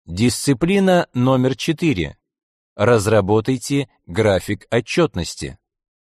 Дисциплина номер 4. Разработайте график отчетности.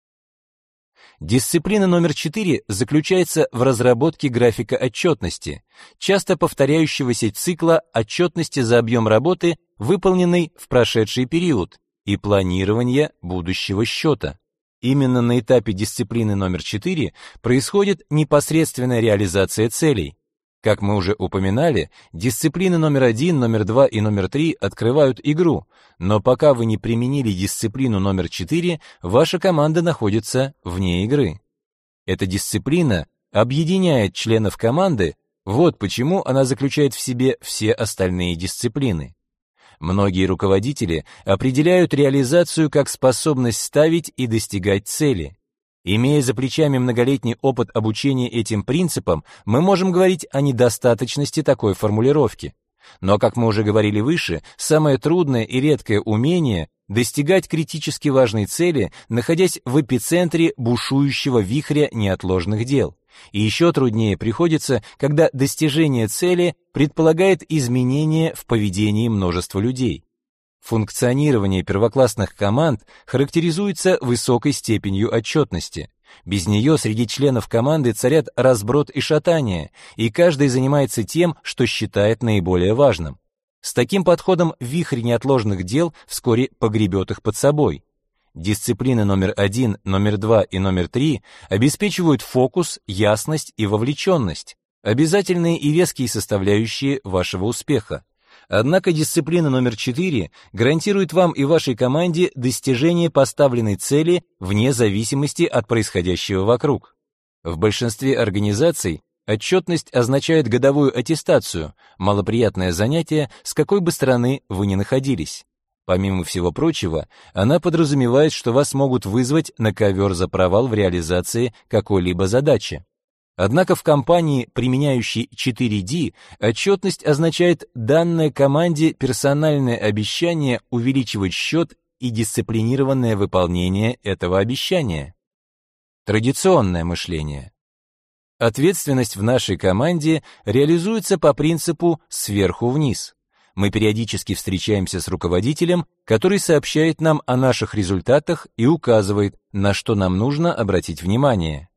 Дисциплина номер 4 заключается в разработке графика отчетности, часто повторяющегося цикла отчетности за объем работы, выполненный в прошедший период, и планирования будущего счета. Именно на этапе дисциплины номер 4 происходит непосредственная реализация целей. Как мы уже упоминали, дисциплины номер 1, номер 2 и номер 3 открывают игру, но пока вы не применили дисциплину номер 4, ваша команда находится вне игры. Эта дисциплина объединяет членов команды, вот почему она заключает в себе все остальные дисциплины. Многие руководители определяют реализацию как способность ставить и достигать цели. Имея за плечами многолетний опыт обучения этим принципам, мы можем говорить о недостаточности такой формулировки. Но, как мы уже говорили выше, самое трудное и редкое умение — достигать критически важной цели, находясь в эпицентре бушующего вихря неотложных дел. И еще труднее приходится, когда достижение цели предполагает изменение в поведении множества людей. Функционирование первоклассных команд характеризуется высокой степенью отчетности. Без нее среди членов команды царят разброд и шатание, и каждый занимается тем, что считает наиболее важным. С таким подходом вихрь неотложных дел вскоре погребет их под собой. Дисциплины номер 1, номер 2 и номер 3 обеспечивают фокус, ясность и вовлеченность, обязательные и веские составляющие вашего успеха. Однако дисциплина номер 4 гарантирует вам и вашей команде достижение поставленной цели вне зависимости от происходящего вокруг. В большинстве организаций отчетность означает годовую аттестацию, малоприятное занятие, с какой бы стороны вы ни находились. Помимо всего прочего, она подразумевает, что вас могут вызвать на ковер за провал в реализации какой-либо задачи. Однако в компании, применяющей 4D, отчетность означает данной команде персональное обещание увеличивать счет и дисциплинированное выполнение этого обещания. Традиционное мышление. Ответственность в нашей команде реализуется по принципу сверху вниз. Мы периодически встречаемся с руководителем, который сообщает нам о наших результатах и указывает, на что нам нужно обратить внимание.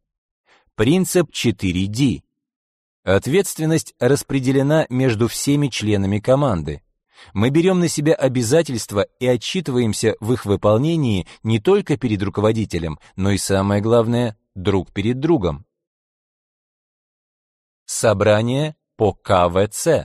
Принцип 4D. Ответственность распределена между всеми членами команды. Мы берем на себя обязательства и отчитываемся в их выполнении не только перед руководителем, но и, самое главное, друг перед другом. Собрание по КВЦ.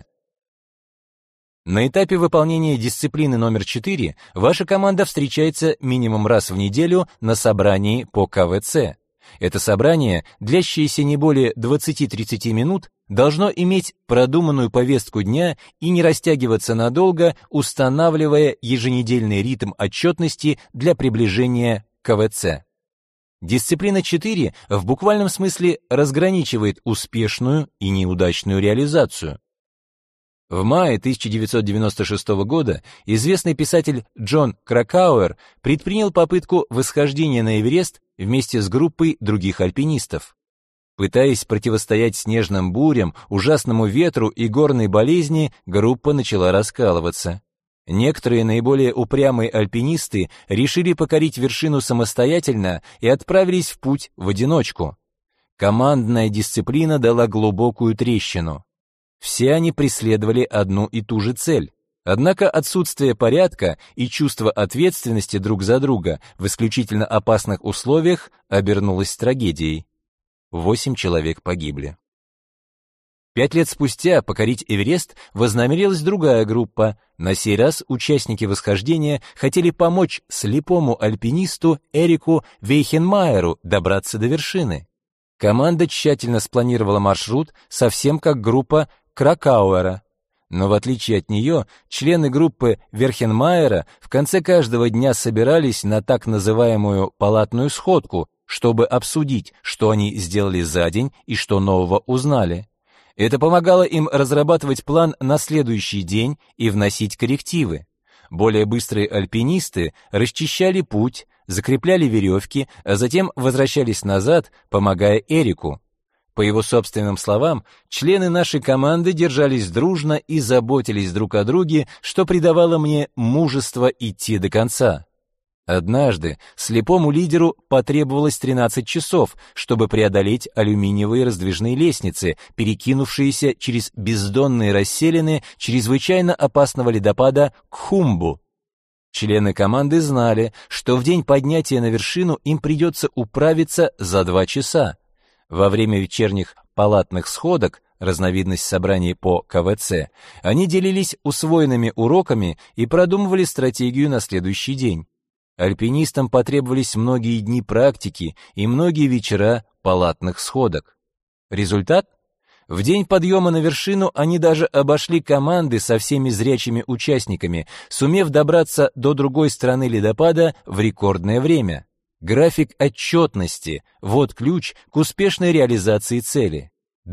На этапе выполнения дисциплины номер 4 ваша команда встречается минимум раз в неделю на собрании по КВЦ. Это собрание, длящееся не более 20-30 минут, должно иметь продуманную повестку дня и не растягиваться надолго, устанавливая еженедельный ритм отчетности для приближения к КВЦ. Дисциплина 4 в буквальном смысле разграничивает успешную и неудачную реализацию. В мае 1996 года известный писатель Джон Кракауэр предпринял попытку восхождения на Эверест вместе с группой других альпинистов. Пытаясь противостоять снежным бурям, ужасному ветру и горной болезни, группа начала раскалываться. Некоторые наиболее упрямые альпинисты решили покорить вершину самостоятельно и отправились в путь в одиночку. Командная дисциплина дала глубокую трещину. Все они преследовали одну и ту же цель. Однако отсутствие порядка и чувство ответственности друг за друга в исключительно опасных условиях обернулось трагедией. 8 человек погибли. 5 лет спустя покорить Эверест вознамерилась другая группа. На сей раз участники восхождения хотели помочь слепому альпинисту Эрику Вейхенмайеру добраться до вершины. Команда тщательно спланировала маршрут, совсем как группа Кракауэра. Но в отличие от нее, члены группы Вейхенмайера в конце каждого дня собирались на так называемую палатную сходку, чтобы обсудить, что они сделали за день и что нового узнали. Это помогало им разрабатывать план на следующий день и вносить коррективы. Более быстрые альпинисты расчищали путь, закрепляли веревки, а затем возвращались назад, помогая Эрику. По его собственным словам, члены нашей команды держались дружно и заботились друг о друге, что придавало мне мужество идти до конца. Однажды слепому лидеру потребовалось 13 часов, чтобы преодолеть алюминиевые раздвижные лестницы, перекинувшиеся через бездонные расселины чрезвычайно опасного ледопада Кхумбу. Члены команды знали, что в день поднятия на вершину им придется управиться за 2 часа. Во время вечерних палатных сходок, разновидность собраний по КВЦ, они делились усвоенными уроками и продумывали стратегию на следующий день. Альпинистам потребовались многие дни практики и многие вечера палатных сходок. Результат? В день подъема на вершину они даже обошли команды со всеми зрячими участниками, сумев добраться до другой стороны ледопада в рекордное время. График отчетности – вот ключ к успешной реализации цели.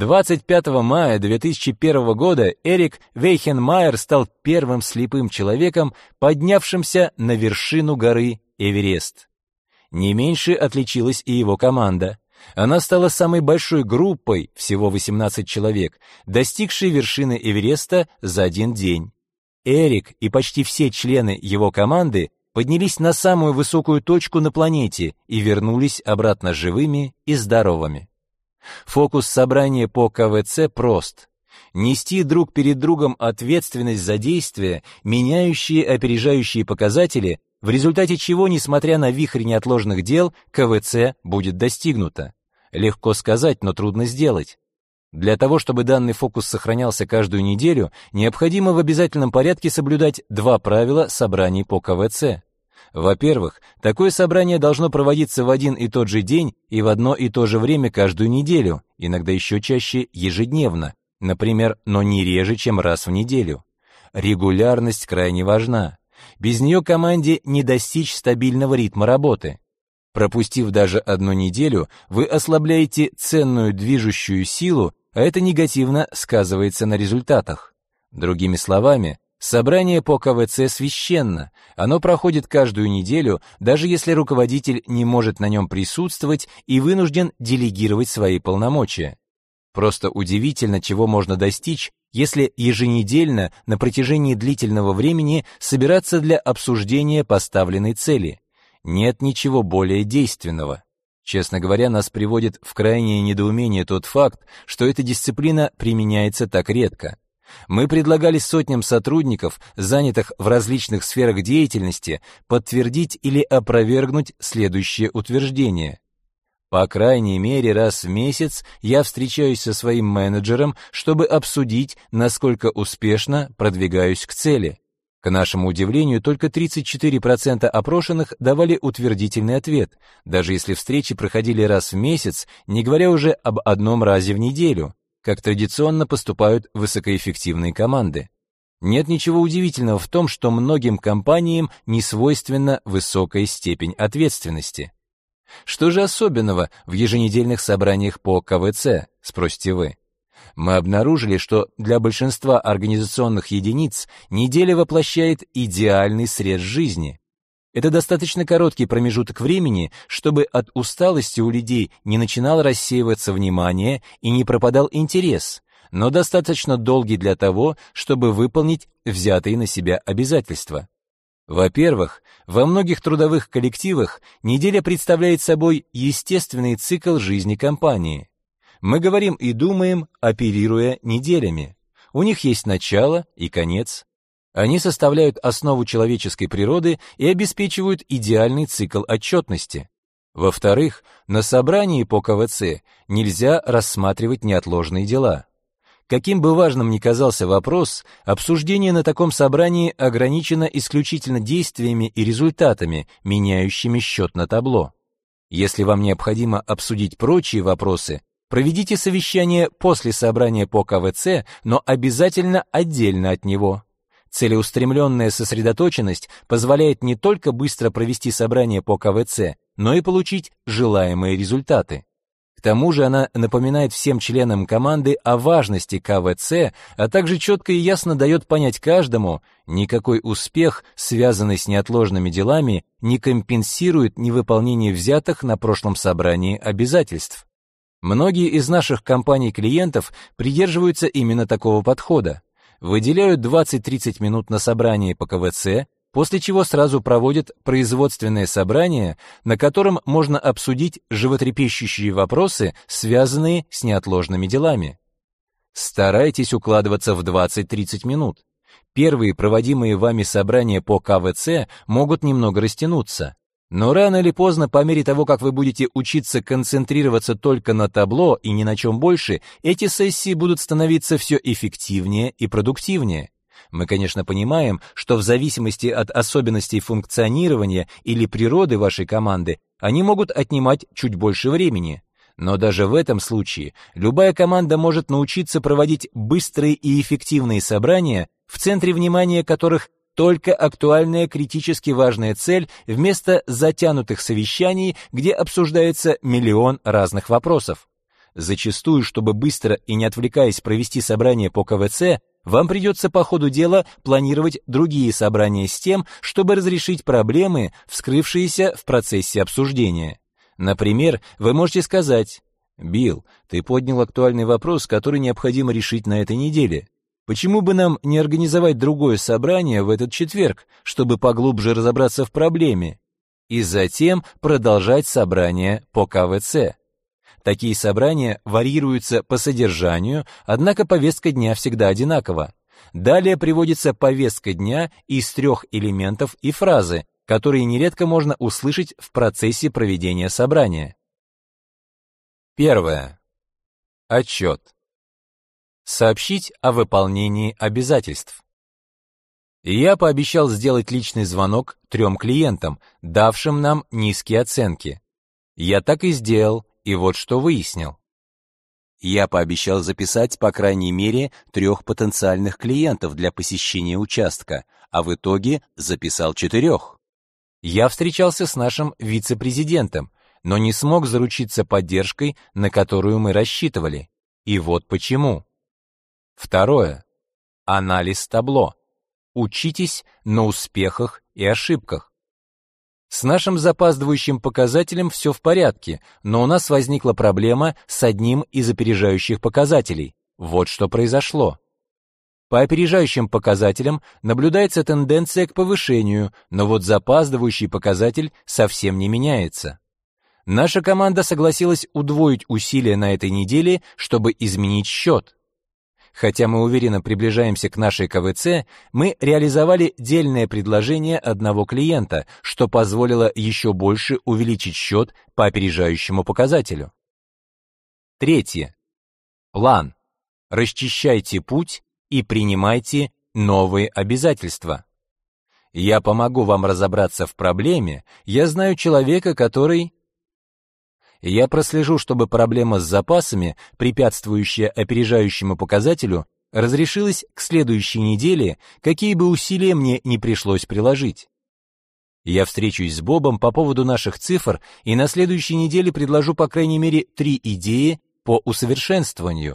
25 мая 2001 года Эрик Вейхенмайер стал первым слепым человеком, поднявшимся на вершину горы Эверест. Не меньше отличилась и его команда. Она стала самой большой группой, всего 18 человек, достигшей вершины Эвереста за один день. Эрик и почти все члены его команды поднялись на самую высокую точку на планете и вернулись обратно живыми и здоровыми. Фокус собрания по КВЦ прост. Нести друг перед другом ответственность за действия, меняющие опережающие показатели, в результате чего, несмотря на вихрь неотложных дел, КВЦ будет достигнуто. Легко сказать, но трудно сделать. Для того, чтобы данный фокус сохранялся каждую неделю, необходимо в обязательном порядке соблюдать 2 правила собраний по КВЦ. Во-первых, такое собрание должно проводиться в один и тот же день и в одно и то же время каждую неделю, иногда еще чаще ежедневно, например, но не реже, чем раз в неделю. Регулярность крайне важна. Без нее команде не достичь стабильного ритма работы. Пропустив даже одну неделю, вы ослабляете ценную движущую силу, а это негативно сказывается на результатах. Другими словами, собрание по КВЦ священно, оно проходит каждую неделю, даже если руководитель не может на нем присутствовать и вынужден делегировать свои полномочия. Просто удивительно, чего можно достичь, если еженедельно на протяжении длительного времени собираться для обсуждения поставленной цели. Нет ничего более действенного. Честно говоря, нас приводит в крайнее недоумение тот факт, что эта дисциплина применяется так редко. Мы предлагали сотням сотрудников, занятых в различных сферах деятельности, подтвердить или опровергнуть следующее утверждение. По крайней мере, раз в месяц я встречаюсь со своим менеджером, чтобы обсудить, насколько успешно продвигаюсь к цели. К нашему удивлению, только 34% опрошенных давали утвердительный ответ, даже если встречи проходили раз в месяц, не говоря уже об одном разе в неделю, как традиционно поступают высокоэффективные команды. Нет ничего удивительного в том, что многим компаниям не свойственна высокая степень ответственности. Что же особенного в еженедельных собраниях по КВЦ, спросите вы? Мы обнаружили, что для большинства организационных единиц неделя воплощает идеальный срез жизни. Это достаточно короткий промежуток времени, чтобы от усталости у людей не начинало рассеиваться внимание и не пропадал интерес, но достаточно долгий для того, чтобы выполнить взятые на себя обязательства. Во-первых, во многих трудовых коллективах неделя представляет собой естественный цикл жизни компании. Мы говорим и думаем, оперируя неделями. У них есть начало и конец. Они составляют основу человеческой природы и обеспечивают идеальный цикл отчетности. Во-вторых, на собрании по КВЦ нельзя рассматривать неотложные дела. Каким бы важным ни казался вопрос, обсуждение на таком собрании ограничено исключительно действиями и результатами, меняющими счет на табло. Если вам необходимо обсудить прочие вопросы, проведите совещание после собрания по КВЦ, но обязательно отдельно от него. Целеустремленная сосредоточенность позволяет не только быстро провести собрание по КВЦ, но и получить желаемые результаты. К тому же она напоминает всем членам команды о важности КВЦ, а также четко и ясно дает понять каждому, никакой успех, связанный с неотложными делами, не компенсирует невыполнение взятых на прошлом собрании обязательств. Многие из наших компаний-клиентов придерживаются именно такого подхода. Выделяют 20-30 минут на собрание по КВЦ, после чего сразу проводят производственное собрание, на котором можно обсудить животрепещущие вопросы, связанные с неотложными делами. Старайтесь укладываться в 20-30 минут. Первые проводимые вами собрания по КВЦ могут немного растянуться, но рано или поздно, по мере того, как вы будете учиться концентрироваться только на табло и ни на чем больше, эти сессии будут становиться все эффективнее и продуктивнее. Мы, конечно, понимаем, что в зависимости от особенностей функционирования или природы вашей команды, они могут отнимать чуть больше времени. Но даже в этом случае любая команда может научиться проводить быстрые и эффективные собрания, в центре внимания которых только актуальная критически важная цель вместо затянутых совещаний, где обсуждается миллион разных вопросов. Зачастую, чтобы быстро и не отвлекаясь провести собрание по КВЦ, вам придется по ходу дела планировать другие собрания с тем, чтобы разрешить проблемы, вскрывшиеся в процессе обсуждения. Например, вы можете сказать: «Билл, ты поднял актуальный вопрос, который необходимо решить на этой неделе. Почему бы нам не организовать другое собрание в этот четверг, чтобы поглубже разобраться в проблеме?» И затем продолжать собрание по КВЦ. Такие собрания варьируются по содержанию, однако повестка дня всегда одинакова. Далее приводится повестка дня из 3 элементов и фразы, которые нередко можно услышать в процессе проведения собрания. Первое. Отчет. Сообщить о выполнении обязательств. Я пообещал сделать личный звонок 3 клиентам, давшим нам низкие оценки. Я так и сделал, и вот что выяснил. Я пообещал записать по крайней мере 3 потенциальных клиентов для посещения участка, а в итоге записал 4. Я встречался с нашим вице-президентом, но не смог заручиться поддержкой, на которую мы рассчитывали. И вот почему. Второе. Анализ табло. Учитесь на успехах и ошибках. С нашим запаздывающим показателем все в порядке, но у нас возникла проблема с одним из опережающих показателей. Вот что произошло. По опережающим показателям наблюдается тенденция к повышению, но вот запаздывающий показатель совсем не меняется. Наша команда согласилась удвоить усилия на этой неделе, чтобы изменить счет. Хотя мы уверенно приближаемся к нашей КВЦ, мы реализовали дельное предложение одного клиента, что позволило еще больше увеличить счет по опережающему показателю. Третье. План. Расчищайте путь и принимайте новые обязательства. Я помогу вам разобраться в проблеме, я знаю человека, который... Я прослежу, чтобы проблема с запасами, препятствующая опережающему показателю, разрешилась к следующей неделе, какие бы усилия мне не пришлось приложить. Я встречусь с Бобом по поводу наших цифр и на следующей неделе предложу по крайней мере 3 идеи по усовершенствованию.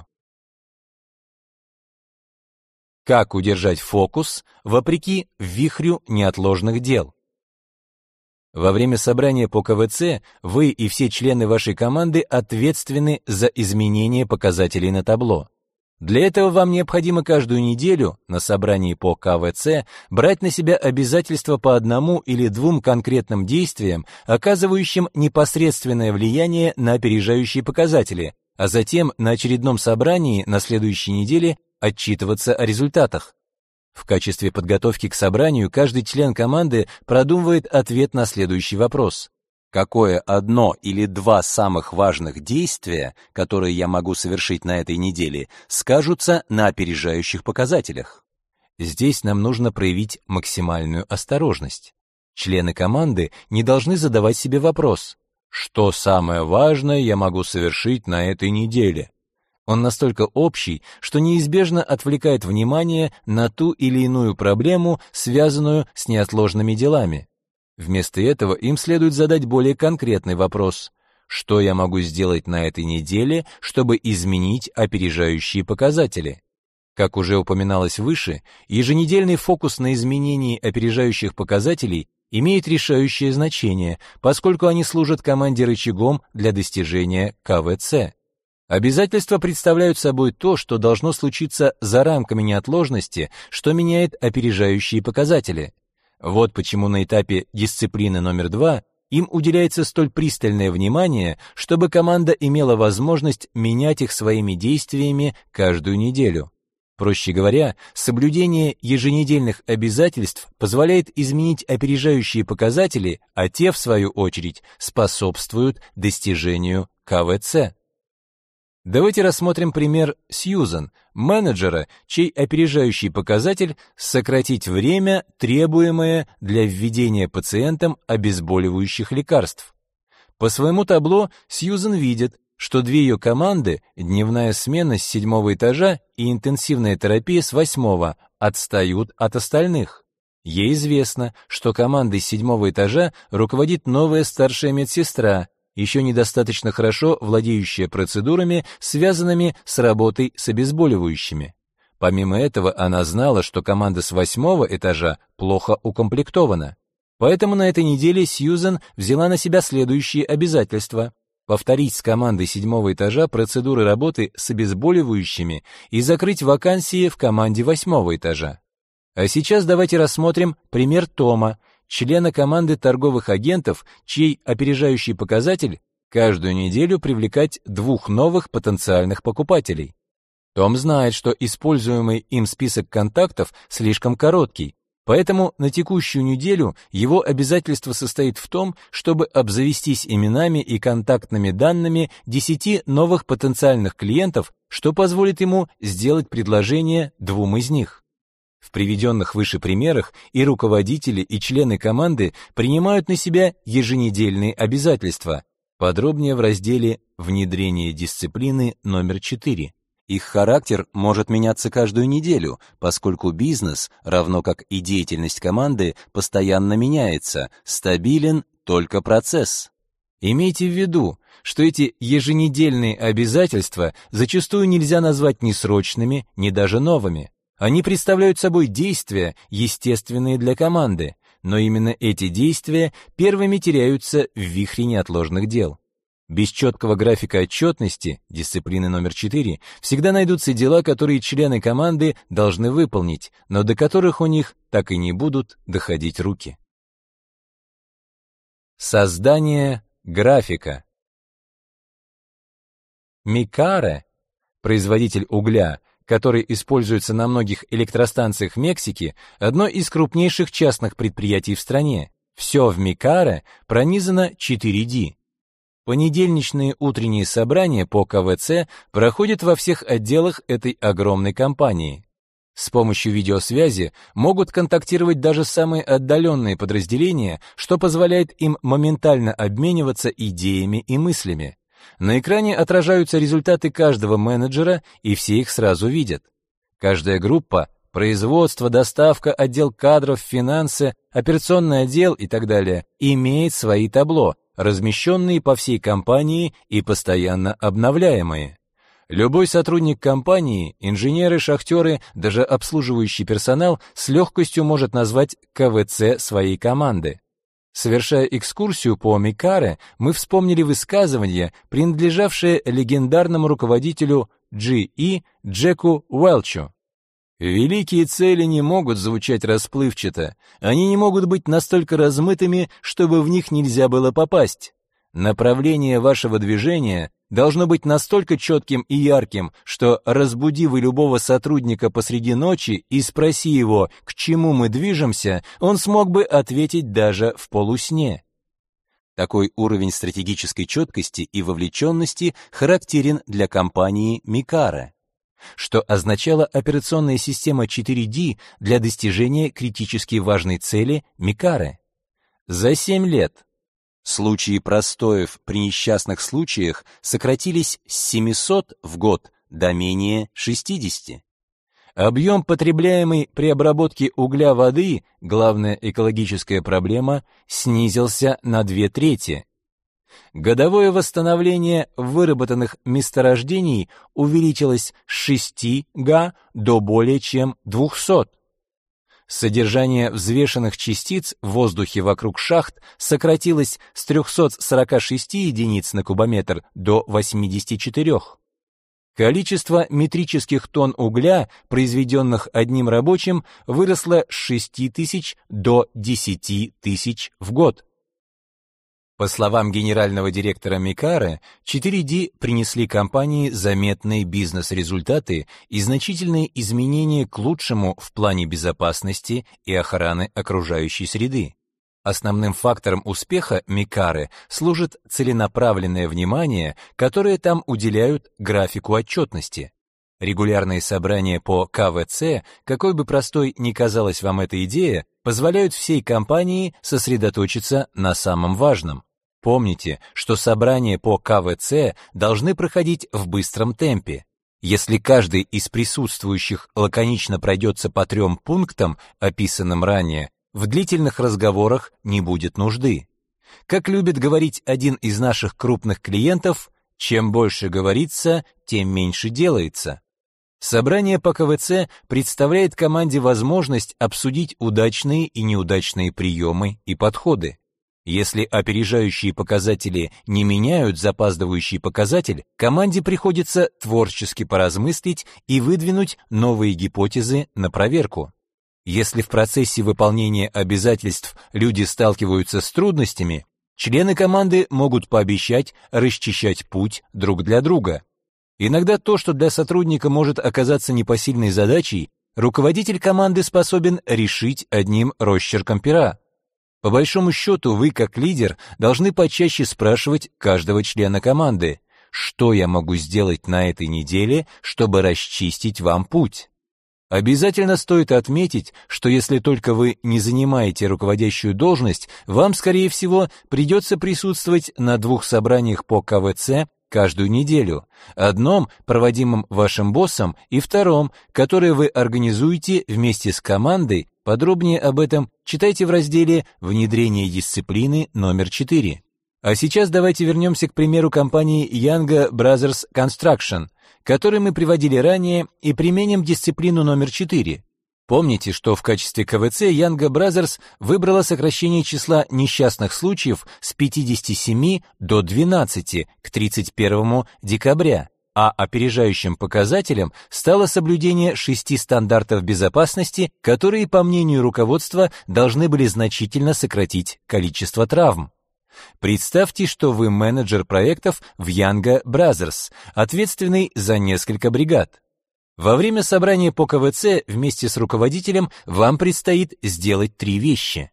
Как удержать фокус вопреки вихрю неотложных дел? Во время собрания по КВЦ вы и все члены вашей команды ответственны за изменение показателей на табло. Для этого вам необходимо каждую неделю на собрании по КВЦ брать на себя обязательства по 1 или 2 конкретным действиям, оказывающим непосредственное влияние на опережающие показатели, а затем на очередном собрании на следующей неделе отчитываться о результатах. В качестве подготовки к собранию каждый член команды продумывает ответ на следующий вопрос. Какое 1 или 2 самых важных действия, которые я могу совершить на этой неделе, скажутся на опережающих показателях? Здесь нам нужно проявить максимальную осторожность. Члены команды не должны задавать себе вопрос: что самое важное я могу совершить на этой неделе? Он настолько общий, что неизбежно отвлекает внимание на ту или иную проблему, связанную с неотложными делами. Вместо этого им следует задать более конкретный вопрос: что я могу сделать на этой неделе, чтобы изменить опережающие показатели? Как уже упоминалось выше, еженедельный фокус на изменении опережающих показателей имеет решающее значение, поскольку они служат команде рычагом для достижения КВЦ. Обязательства представляют собой то, что должно случиться за рамками неотложности, что меняет опережающие показатели. Вот почему на этапе дисциплины номер 2 им уделяется столь пристальное внимание, чтобы команда имела возможность менять их своими действиями каждую неделю. Проще говоря, соблюдение еженедельных обязательств позволяет изменить опережающие показатели, а те, в свою очередь, способствуют достижению КВЦ. Давайте рассмотрим пример Сьюзан, менеджера, чей опережающий показатель — сократить время, требуемое для введения пациентам обезболивающих лекарств. По своему табло Сьюзан видит, что две ее команды, дневная смена с 7-го этажа и интенсивная терапия с 8-го, отстают от остальных. Ей известно, что командой 7-го этажа руководит новая старшая медсестра, еще недостаточно хорошо владеющая процедурами, связанными с работой с обезболивающими. Помимо этого, она знала, что команда с 8-го этажа плохо укомплектована. Поэтому на этой неделе Сьюзан взяла на себя следующие обязательства: повторить с командой 7-го этажа процедуры работы с обезболивающими и закрыть вакансии в команде 8-го этажа. А сейчас давайте рассмотрим пример Тома, члена команды торговых агентов, чей опережающий показатель — каждую неделю привлекать 2 новых потенциальных покупателей. Том знает, что используемый им список контактов слишком короткий, поэтому на текущую неделю его обязательство состоит в том, чтобы обзавестись именами и контактными данными 10 новых потенциальных клиентов, что позволит ему сделать предложение 2 из них. В приведенных выше примерах и руководители, и члены команды принимают на себя еженедельные обязательства. Подробнее в разделе «Внедрение дисциплины номер 4». Их характер может меняться каждую неделю, поскольку бизнес, равно как и деятельность команды, постоянно меняется, стабилен только процесс. Имейте в виду, что эти еженедельные обязательства зачастую нельзя назвать ни срочными, ни даже новыми. Они представляют собой действия, естественные для команды, но именно эти действия первыми теряются в вихре неотложных дел. Без четкого графика отчетности, дисциплины номер 4, всегда найдутся дела, которые члены команды должны выполнить, но до которых у них так и не будут доходить руки. Создание графика. Микаре, производитель угля, который используется на многих электростанциях Мексики, одно из крупнейших частных предприятий в стране. Все в Микаре пронизано 4D. Понедельничные утренние собрания по КВЦ проходят во всех отделах этой огромной компании. С помощью видеосвязи могут контактировать даже самые отдаленные подразделения, что позволяет им моментально обмениваться идеями и мыслями. На экране отражаются результаты каждого менеджера, и все их сразу видят. Каждая группа — производство, доставка, отдел кадров, финансы, операционный отдел и так далее — имеет свои табло, размещенные по всей компании и постоянно обновляемые. Любой сотрудник компании, инженеры, шахтеры, даже обслуживающий персонал с легкостью может назвать КВЦ своей команды. Совершая экскурсию по Микаре, мы вспомнили высказывание, принадлежавшее легендарному руководителю GE Джеку Уэлчу. «Великие цели не могут звучать расплывчато, они не могут быть настолько размытыми, чтобы в них нельзя было попасть. Направление вашего движения должно быть настолько четким и ярким, что, разбуди вы любого сотрудника посреди ночи и спроси его, к чему мы движемся, он смог бы ответить даже в полусне». Такой уровень стратегической четкости и вовлеченности характерен для компании Микаре, что означала операционная система 4D для достижения критически важной цели Микаре. За 7 лет случаи простоев при несчастных случаях сократились с 700 в год до менее 60. Объем, потребляемый при обработке угля воды, главная экологическая проблема, снизился на 2/3. Годовое восстановление выработанных месторождений увеличилось с 6 га до более чем 200. Содержание взвешенных частиц в воздухе вокруг шахт сократилось с 346 единиц на кубометр до 84. Количество метрических тонн угля, произведенных одним рабочим, выросло с 6 тысяч до 10 тысяч в год. По словам генерального директора Микаре, 4D принесли компании заметные бизнес-результаты и значительные изменения к лучшему в плане безопасности и охраны окружающей среды. Основным фактором успеха Микаре служит целенаправленное внимание, которое там уделяют графику отчетности. Регулярные собрания по КВЦ, какой бы простой ни казалась вам эта идея, позволяют всей компании сосредоточиться на самом важном. Помните, что собрания по КВЦ должны проходить в быстром темпе. Если каждый из присутствующих лаконично пройдется по 3 пунктам, описанным ранее, в длительных разговорах не будет нужды. Как любит говорить один из наших крупных клиентов, чем больше говорится, тем меньше делается. Собрание по КВЦ представляет команде возможность обсудить удачные и неудачные приемы и подходы. Если опережающие показатели не меняют запаздывающий показатель, команде приходится творчески поразмыслить и выдвинуть новые гипотезы на проверку. Если в процессе выполнения обязательств люди сталкиваются с трудностями, члены команды могут пообещать расчищать путь друг для друга. Иногда то, что для сотрудника может оказаться непосильной задачей, руководитель команды способен решить одним росчерком пера. По большому счету, вы, как лидер, должны почаще спрашивать каждого члена команды: что я могу сделать на этой неделе, чтобы расчистить вам путь? Обязательно стоит отметить, что если только вы не занимаете руководящую должность, вам, скорее всего, придется присутствовать на 2 собраниях по КВЦ каждую неделю. Одном, проводимом вашим боссом, и втором, которое вы организуете вместе с командой. Подробнее об этом читайте в разделе «Внедрение дисциплины» номер 4. А сейчас давайте вернемся к примеру компании Young Brothers Construction, который мы приводили ранее, и применим дисциплину номер 4. Помните, что в качестве КВЦ Young Brothers выбрала сокращение числа несчастных случаев с 57 до 12 к 31 декабря, а опережающим показателем стало соблюдение 6 стандартов безопасности, которые, по мнению руководства, должны были значительно сократить количество травм. Представьте, что вы менеджер проектов в Young Brothers, ответственный за несколько бригад. Во время собрания по КВЦ вместе с руководителем вам предстоит сделать 3 вещи.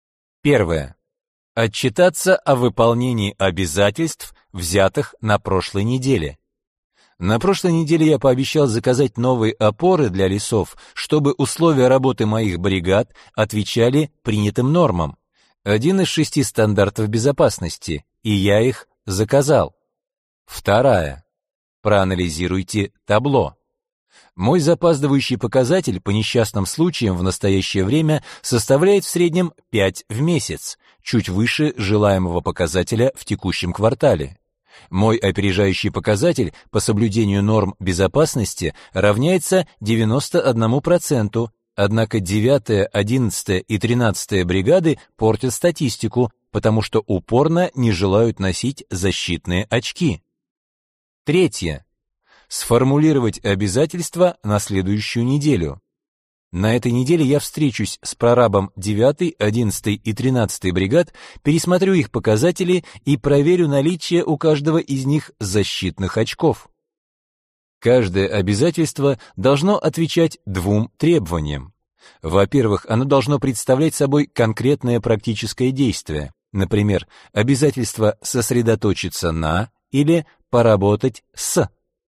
Первое. Отчитаться о выполнении обязательств, взятых на прошлой неделе. На прошлой неделе я пообещал заказать новые опоры для лесов, чтобы условия работы моих бригад отвечали принятым нормам. Один из 6 стандартов безопасности, и я их заказал. Вторая. Проанализируйте табло. Мой запаздывающий показатель по несчастным случаям в настоящее время составляет в среднем 5 в месяц, чуть выше желаемого показателя в текущем квартале. Мой опережающий показатель по соблюдению норм безопасности равняется 91%, однако 9, 11 и 13 бригады портят статистику, потому что упорно не желают носить защитные очки. Третье. Сформулировать обязательства на следующую неделю. На этой неделе я встречусь с прорабом 9, 11 и 13 бригад, пересмотрю их показатели и проверю наличие у каждого из них защитных очков. Каждое обязательство должно отвечать 2 требованиям. Во-первых, оно должно представлять собой конкретное практическое действие, например, обязательство сосредоточиться на или поработать с.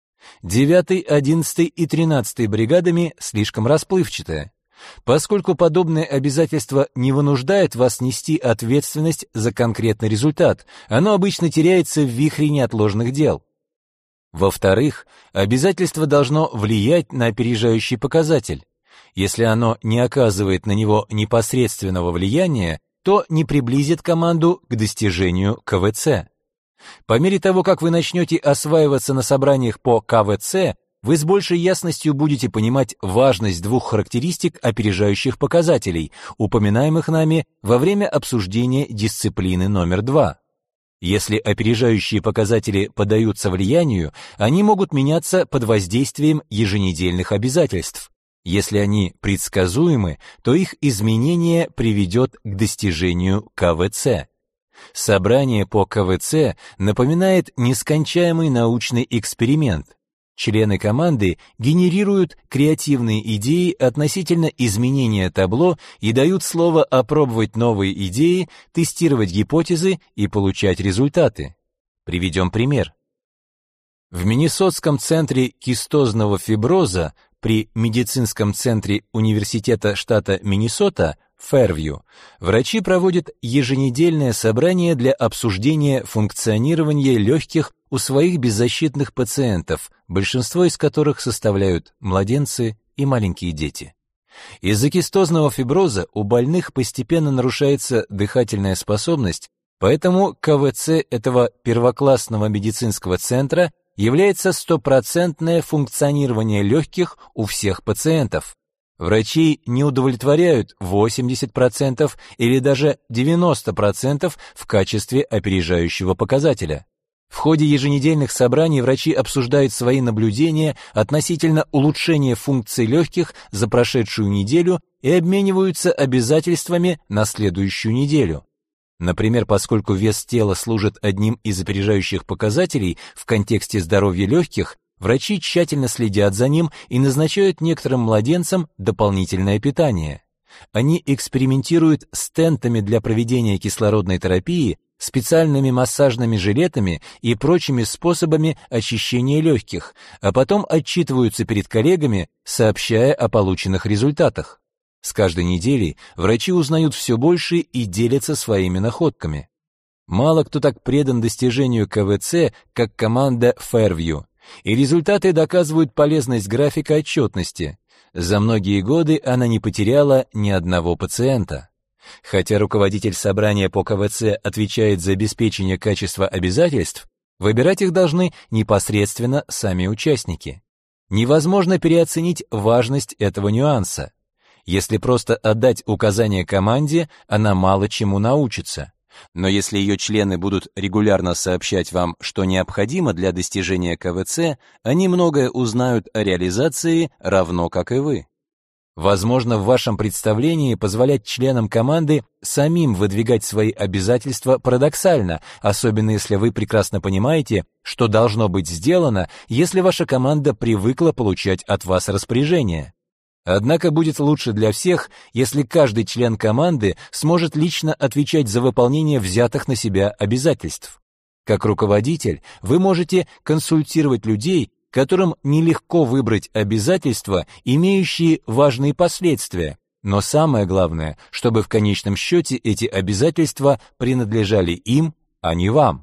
9, 11 и 13 бригадами слишком расплывчатое. Поскольку подобное обязательство не вынуждает вас нести ответственность за конкретный результат, оно обычно теряется в вихре неотложных дел. Во-вторых, обязательство должно влиять на опережающий показатель. Если оно не оказывает на него непосредственного влияния, то не приблизит команду к достижению КВЦ. По мере того, как вы начнете осваиваться на собраниях по КВЦ, вы с большей ясностью будете понимать важность 2 характеристик опережающих показателей, упоминаемых нами во время обсуждения дисциплины номер 2. Если опережающие показатели поддаются влиянию, они могут меняться под воздействием еженедельных обязательств. Если они предсказуемы, то их изменение приведет к достижению КВЦ. Собрание по КВЦ напоминает нескончаемый научный эксперимент. Члены команды генерируют креативные идеи относительно изменения табло и дают слово опробовать новые идеи, тестировать гипотезы и получать результаты. Приведем пример. В Миннесотском центре кистозного фиброза при медицинском центре университета штата Миннесота Фэрвью врачи проводят еженедельное собрание для обсуждения функционирования легких у своих беззащитных пациентов, большинство из которых составляют младенцы и маленькие дети. Из-за кистозного фиброза у больных постепенно нарушается дыхательная способность, поэтому КВЦ этого первоклассного медицинского центра является стопроцентное функционирование легких у всех пациентов. Врачи не удовлетворяют 80% или даже 90% в качестве опережающего показателя. В ходе еженедельных собраний врачи обсуждают свои наблюдения относительно улучшения функций легких за прошедшую неделю и обмениваются обязательствами на следующую неделю. Например, поскольку вес тела служит одним из опережающих показателей в контексте здоровья легких, врачи тщательно следят за ним и назначают некоторым младенцам дополнительное питание. Они экспериментируют с стентами для проведения кислородной терапии, специальными массажными жилетами и прочими способами очищения легких, а потом отчитываются перед коллегами, сообщая о полученных результатах. С каждой неделей врачи узнают все больше и делятся своими находками. Мало кто так предан достижению КВЦ, как команда Фэрвью, и результаты доказывают полезность графика отчетности. За многие годы она не потеряла ни одного пациента. Хотя руководитель собрания по КВЦ отвечает за обеспечение качества обязательств, выбирать их должны непосредственно сами участники. Невозможно переоценить важность этого нюанса. Если просто отдать указания команде, она мало чему научится. Но если ее члены будут регулярно сообщать вам, что необходимо для достижения КВЦ, они многое узнают о реализации, равно как и вы. Возможно, в вашем представлении позволять членам команды самим выдвигать свои обязательства парадоксально, особенно если вы прекрасно понимаете, что должно быть сделано, если ваша команда привыкла получать от вас распоряжения. Однако будет лучше для всех, если каждый член команды сможет лично отвечать за выполнение взятых на себя обязательств. Как руководитель, вы можете консультировать людей, которым нелегко выбрать обязательства, имеющие важные последствия, но самое главное, чтобы в конечном счете эти обязательства принадлежали им, а не вам.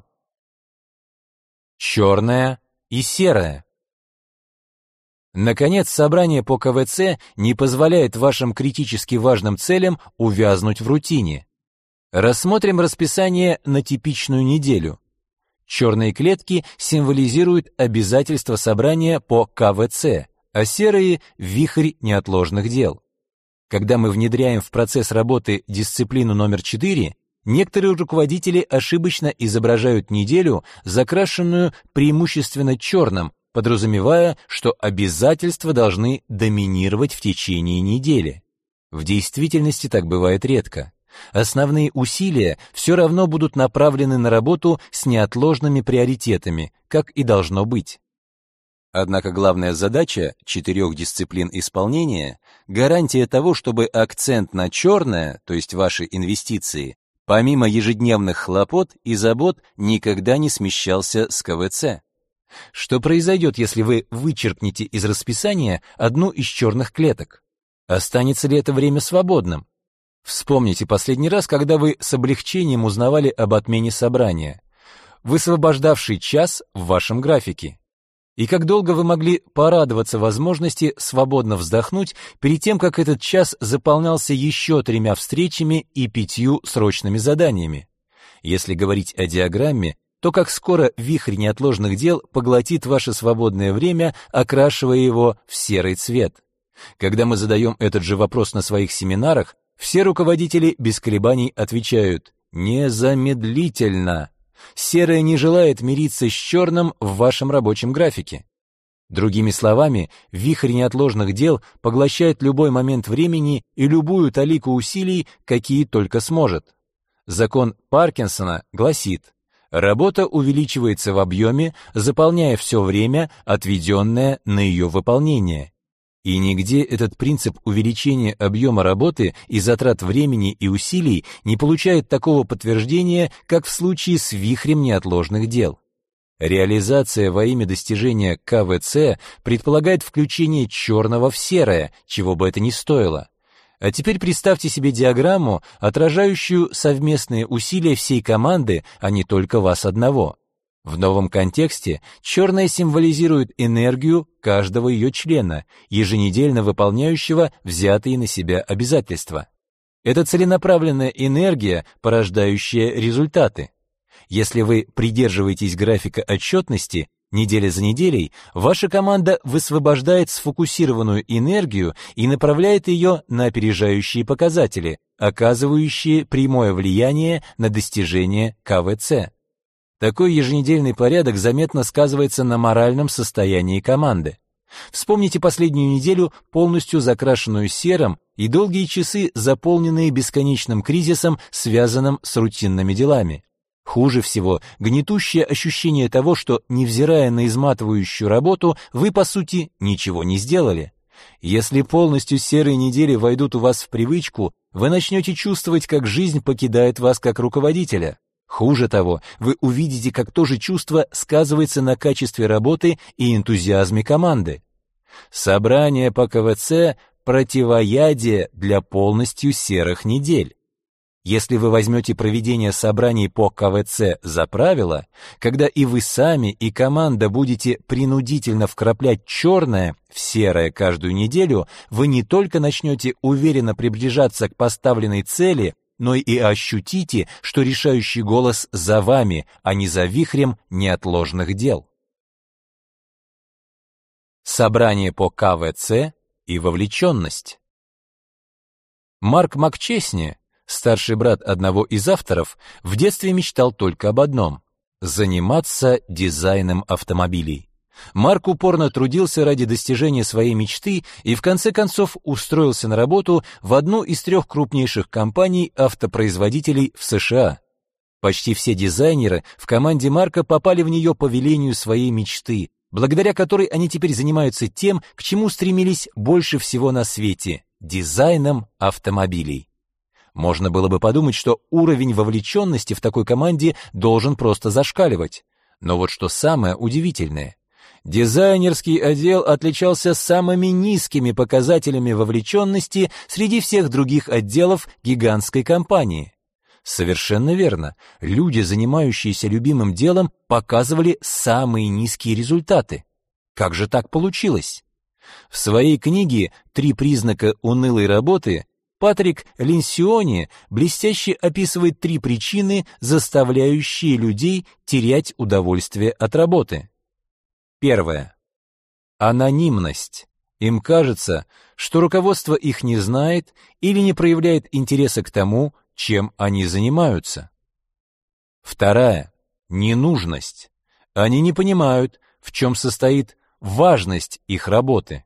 Черное и серое. Наконец, собрание по КВЦ не позволяет вашим критически важным целям увязнуть в рутине. Рассмотрим расписание на типичную неделю. Черные клетки символизируют обязательства собрания по КВЦ, а серые — вихрь неотложных дел. Когда мы внедряем в процесс работы дисциплину номер 4, некоторые руководители ошибочно изображают неделю, закрашенную преимущественно черным, подразумевая, что обязательства должны доминировать в течение недели. В действительности так бывает редко. Основные усилия все равно будут направлены на работу с неотложными приоритетами, как и должно быть. Однако главная задача 4 дисциплин исполнения — гарантия того, чтобы акцент на черное, то есть ваши инвестиции, помимо ежедневных хлопот и забот, никогда не смещался с КВЦ. Что произойдет, если вы вычеркнете из расписания одну из черных клеток? Останется ли это время свободным? Вспомните последний раз, когда вы с облегчением узнавали об отмене собрания, высвобождавший час в вашем графике. И как долго вы могли порадоваться возможности свободно вздохнуть перед тем, как этот час заполнялся еще 3 встречами и 5 срочными заданиями. Если говорить о диаграмме, то как скоро вихрь неотложных дел поглотит ваше свободное время, окрашивая его в серый цвет. Когда мы задаем этот же вопрос на своих семинарах, все руководители без колебаний отвечают «незамедлительно». Серое не желает мириться с черным в вашем рабочем графике. Другими словами, вихрь неотложных дел поглощает любой момент времени и любую талику усилий, какие только сможет. Закон Паркинсона гласит: работа увеличивается в объеме, заполняя все время, отведенное на ее выполнение. И нигде этот принцип увеличения объема работы и затрат времени и усилий не получает такого подтверждения, как в случае с вихрем неотложных дел. Реализация во имя достижения КВЦ предполагает включение черного в серое, чего бы это ни стоило. А теперь представьте себе диаграмму, отражающую совместные усилия всей команды, а не только вас одного. В новом контексте черное символизирует энергию каждого ее члена, еженедельно выполняющего взятые на себя обязательства. Это целенаправленная энергия, порождающая результаты. Если вы придерживаетесь графика отчетности, неделя за неделей, ваша команда высвобождает сфокусированную энергию и направляет ее на опережающие показатели, оказывающие прямое влияние на достижение КВЦ. Такой еженедельный порядок заметно сказывается на моральном состоянии команды. Вспомните последнюю неделю, полностью закрашенную серым, и долгие часы, заполненные бесконечным кризисом, связанным с рутинными делами. Хуже всего гнетущее ощущение того, что, невзирая на изматывающую работу, вы, по сути, ничего не сделали. Если полностью серые недели войдут у вас в привычку, вы начнете чувствовать, как жизнь покидает вас как руководителя. Хуже того, вы увидите, как то же чувство сказывается на качестве работы и энтузиазме команды. Собрание по КВЦ – противоядие для полностью серых недель. Если вы возьмете проведение собраний по КВЦ за правило, когда и вы сами, и команда будете принудительно вкраплять черное в серое каждую неделю, вы не только начнете уверенно приближаться к поставленной цели, но и ощутите, что решающий голос за вами, а не за вихрем неотложных дел. Собрание по КВЦ и вовлеченность. Марк Макчесни, старший брат одного из авторов, в детстве мечтал только об одном — заниматься дизайном автомобилей. Марк упорно трудился ради достижения своей мечты и в конце концов устроился на работу в одну из 3 крупнейших компаний автопроизводителей в США. Почти все дизайнеры в команде Марка попали в нее по велению своей мечты, благодаря которой они теперь занимаются тем, к чему стремились больше всего на свете — дизайном автомобилей. Можно было бы подумать, что уровень вовлеченности в такой команде должен просто зашкаливать. Но вот что самое удивительное. Дизайнерский отдел отличался самыми низкими показателями вовлеченности среди всех других отделов гигантской компании. Совершенно верно. Люди, занимающиеся любимым делом, показывали самые низкие результаты. Как же так получилось? В своей книге «3 признака унылой работы» Патрик Ленсиони блестяще описывает 3 причины, заставляющие людей терять удовольствие от работы. Первое. Анонимность. Им кажется, что руководство их не знает или не проявляет интереса к тому, чем они занимаются. Вторая. Ненужность. Они не понимают, в чем состоит важность их работы.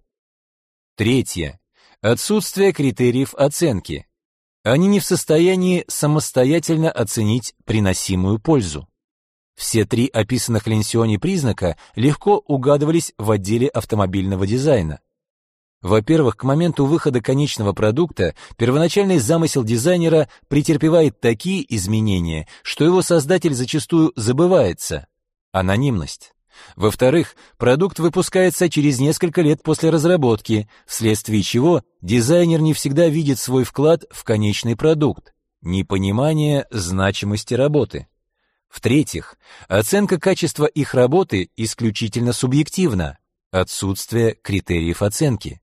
Третье. Отсутствие критериев оценки. Они не в состоянии самостоятельно оценить приносимую пользу. Все 3 описанных Ленсиони признака легко угадывались в отделе автомобильного дизайна. Во-первых, к моменту выхода конечного продукта первоначальный замысел дизайнера претерпевает такие изменения, что его создатель зачастую забывается. Анонимность. Во-вторых, продукт выпускается через несколько лет после разработки, вследствие чего дизайнер не всегда видит свой вклад в конечный продукт. Непонимание значимости работы. В-третьих, оценка качества их работы исключительно субъективна. Отсутствие критериев оценки.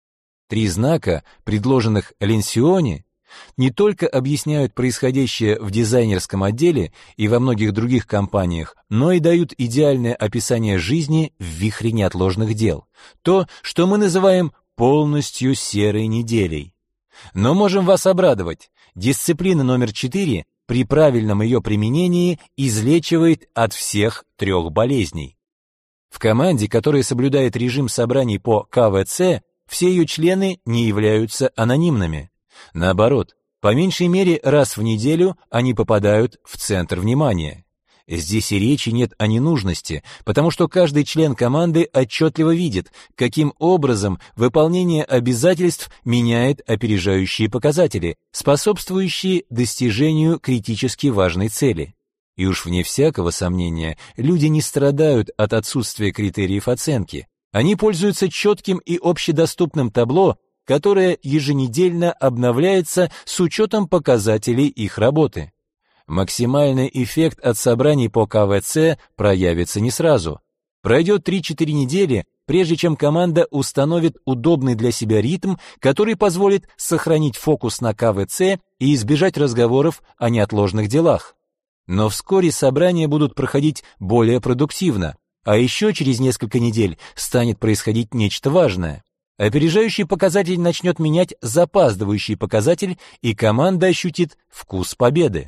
3 знака, предложенных Ленсиони, не только объясняют происходящее в дизайнерском отделе и во многих других компаниях, но и дают идеальное описание жизни в вихре неотложных дел. То, что мы называем полностью серой неделей. Но можем вас обрадовать. Дисциплина номер 4 при правильном ее применении излечивает от всех 3 болезней. В команде, которая соблюдает режим собраний по КВЦ, все ее члены не являются анонимными. Наоборот, по меньшей мере раз в неделю они попадают в центр внимания. Здесь и речи нет о ненужности, потому что каждый член команды отчетливо видит, каким образом выполнение обязательств меняет опережающие показатели, способствующие достижению критически важной цели. И уж вне всякого сомнения, люди не страдают от отсутствия критериев оценки. Они пользуются четким и общедоступным табло, которое еженедельно обновляется с учетом показателей их работы. Максимальный эффект от собраний по КВЦ проявится не сразу. Пройдет 3-4 недели, прежде чем команда установит удобный для себя ритм, который позволит сохранить фокус на КВЦ и избежать разговоров о неотложных делах. Но вскоре собрания будут проходить более продуктивно, а еще через несколько недель станет происходить нечто важное. Опережающий показатель начнет менять запаздывающий показатель, и команда ощутит вкус победы.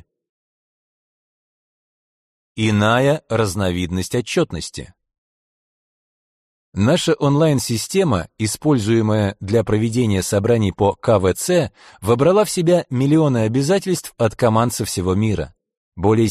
Иная разновидность отчетности. Наша онлайн-система, используемая для проведения собраний по КВЦ, вобрала в себя миллионы обязательств от команд со всего мира. Более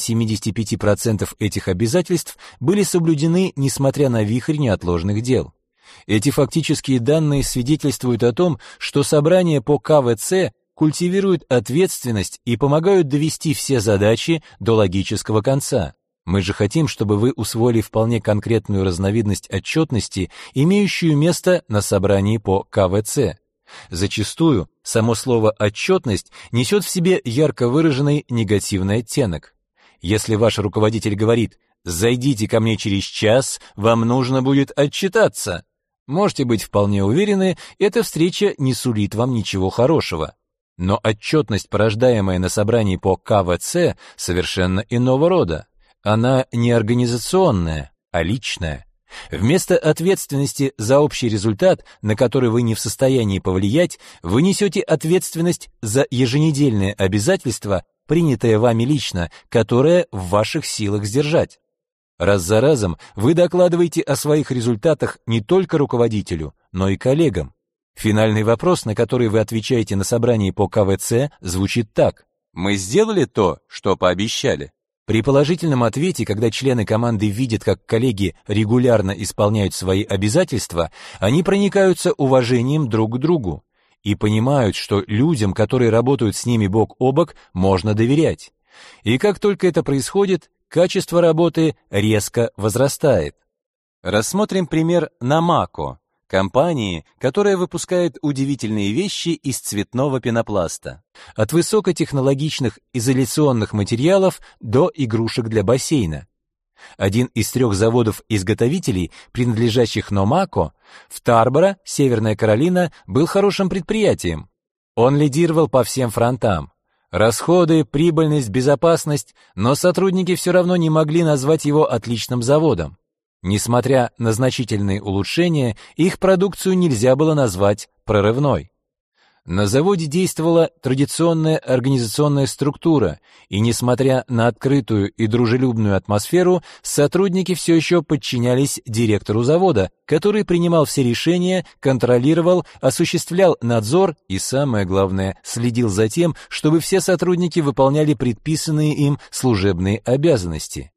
75% этих обязательств были соблюдены, несмотря на вихрь неотложных дел. Эти фактические данные свидетельствуют о том, что собрания по КВЦ культивируют ответственность и помогают довести все задачи до логического конца. Мы же хотим, чтобы вы усвоили вполне конкретную разновидность отчетности, имеющую место на собрании по КВЦ. Зачастую само слово «отчетность» несет в себе ярко выраженный негативный оттенок. Если ваш руководитель говорит «зайдите ко мне через час, вам нужно будет отчитаться», можете быть вполне уверены, эта встреча не сулит вам ничего хорошего. Но отчетность, порождаемая на собрании по КВЦ, совершенно иного рода. Она не организационная, а личная. Вместо ответственности за общий результат, на который вы не в состоянии повлиять, вы несете ответственность за еженедельные обязательства, принятые вами лично, которые в ваших силах сдержать. Раз за разом вы докладываете о своих результатах не только руководителю, но и коллегам. Финальный вопрос, на который вы отвечаете на собрании по КВЦ, звучит так: «Мы сделали то, что пообещали». При положительном ответе, когда члены команды видят, как коллеги регулярно исполняют свои обязательства, они проникаются уважением друг к другу и понимают, что людям, которые работают с ними бок о бок, можно доверять. И как только это происходит, качество работы резко возрастает. Рассмотрим пример Намако, компании, которая выпускает удивительные вещи из цветного пенопласта. От высокотехнологичных изоляционных материалов до игрушек для бассейна. Один из 3 заводов-изготовителей, принадлежащих Намако, в Тарборо, Северная Каролина, был хорошим предприятием. Он лидировал по всем фронтам. Расходы, прибыльность, безопасность, но сотрудники все равно не могли назвать его отличным заводом. Несмотря на значительные улучшения, их продукцию нельзя было назвать прорывной. На заводе действовала традиционная организационная структура, и несмотря на открытую и дружелюбную атмосферу, сотрудники все еще подчинялись директору завода, который принимал все решения, контролировал, осуществлял надзор и, самое главное, следил за тем, чтобы все сотрудники выполняли предписанные им служебные обязанности.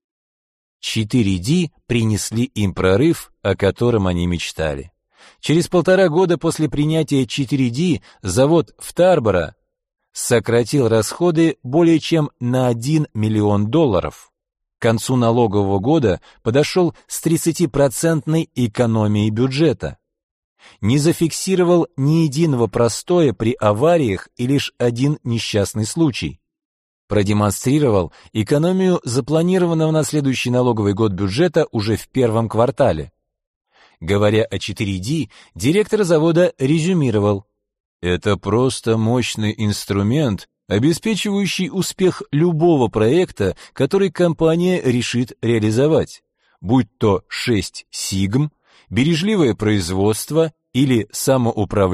4D принесли им прорыв, о котором они мечтали. Через 1,5 года после принятия 4D завод в Тарборо сократил расходы более чем на $1 миллион. К концу налогового года подошел с 30% экономией бюджета. Не зафиксировал ни единого простоя при авариях и лишь один несчастный случай. Продемонстрировал экономию запланированного на следующий налоговый год бюджета уже в 1 квартале. Говоря о 4D, директор завода резюмировал: «Это просто мощный инструмент, обеспечивающий успех любого проекта, который компания решит реализовать, будь то 6 сигм, бережливое производство или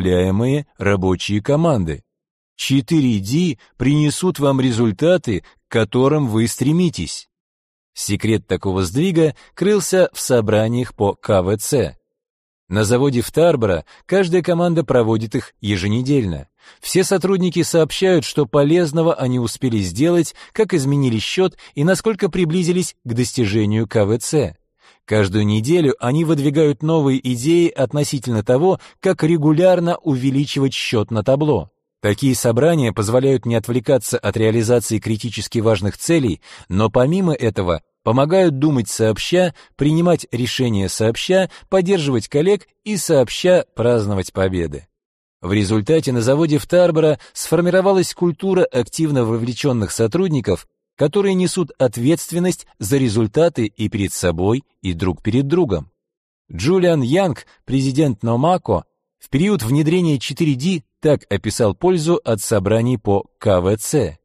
самоуправляемые рабочие команды. 4D принесут вам результаты, к которым вы стремитесь. Секрет такого сдвига крылся в собраниях по КВЦ. На заводе в Тарборо каждая команда проводит их еженедельно. Все сотрудники сообщают, что полезного они успели сделать, как изменили счет и насколько приблизились к достижению КВЦ. Каждую неделю они выдвигают новые идеи относительно того, как регулярно увеличивать счет на табло. Такие собрания позволяют не отвлекаться от реализации критически важных целей, но помимо этого помогают думать сообща, принимать решения сообща, поддерживать коллег и сообща праздновать победы. В результате на заводе в Тарборо сформировалась культура активно вовлеченных сотрудников, которые несут ответственность за результаты и перед собой, и друг перед другом. Джулиан Янг, президент Номако, в период внедрения 4D так описал пользу от собраний по КВЦ.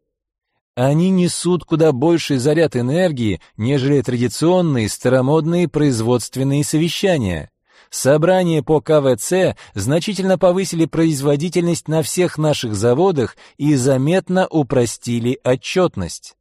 Они несут куда больший заряд энергии, нежели традиционные старомодные производственные совещания. Собрания по КВЦ значительно повысили производительность на всех наших заводах и заметно упростили отчетность.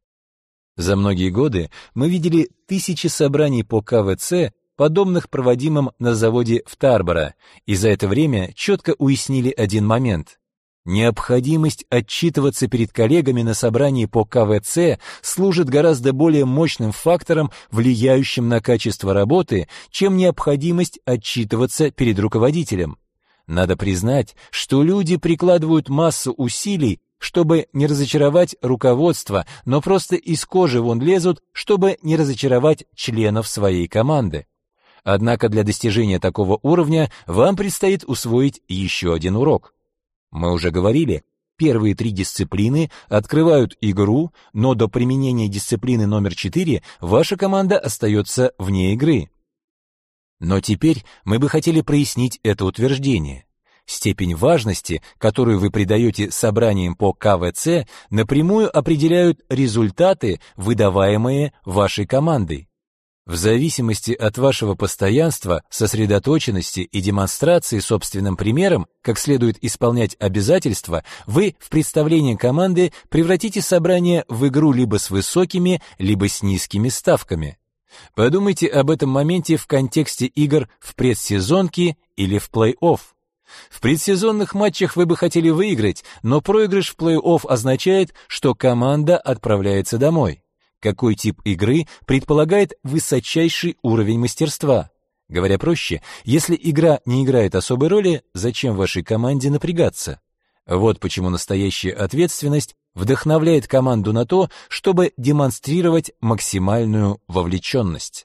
За многие годы мы видели тысячи собраний по КВЦ, подобных проводимым на заводе в Тарборо, и за это время четко уяснили один момент. Необходимость отчитываться перед коллегами на собрании по КВЦ служит гораздо более мощным фактором, влияющим на качество работы, чем необходимость отчитываться перед руководителем. Надо признать, что люди прикладывают массу усилий, чтобы не разочаровать руководство, но просто из кожи вон лезут, чтобы не разочаровать членов своей команды. Однако для достижения такого уровня вам предстоит усвоить еще один урок. Мы уже говорили, первые 3 дисциплины открывают игру, но до применения дисциплины номер 4 ваша команда остается вне игры. Но теперь мы бы хотели прояснить это утверждение. Степень важности, которую вы придаете собраниям по КВЦ, напрямую определяют результаты, выдаваемые вашей командой. В зависимости от вашего постоянства, сосредоточенности и демонстрации собственным примером, как следует исполнять обязательства, вы в представлении команды превратите собрание в игру либо с высокими, либо с низкими ставками. Подумайте об этом моменте в контексте игр в предсезонке или в плей-офф. В предсезонных матчах вы бы хотели выиграть, но проигрыш в плей-офф означает, что команда отправляется домой. Какой тип игры предполагает высочайший уровень мастерства? Говоря проще, если игра не играет особой роли, зачем вашей команде напрягаться? Вот почему настоящая ответственность вдохновляет команду на то, чтобы демонстрировать максимальную вовлеченность.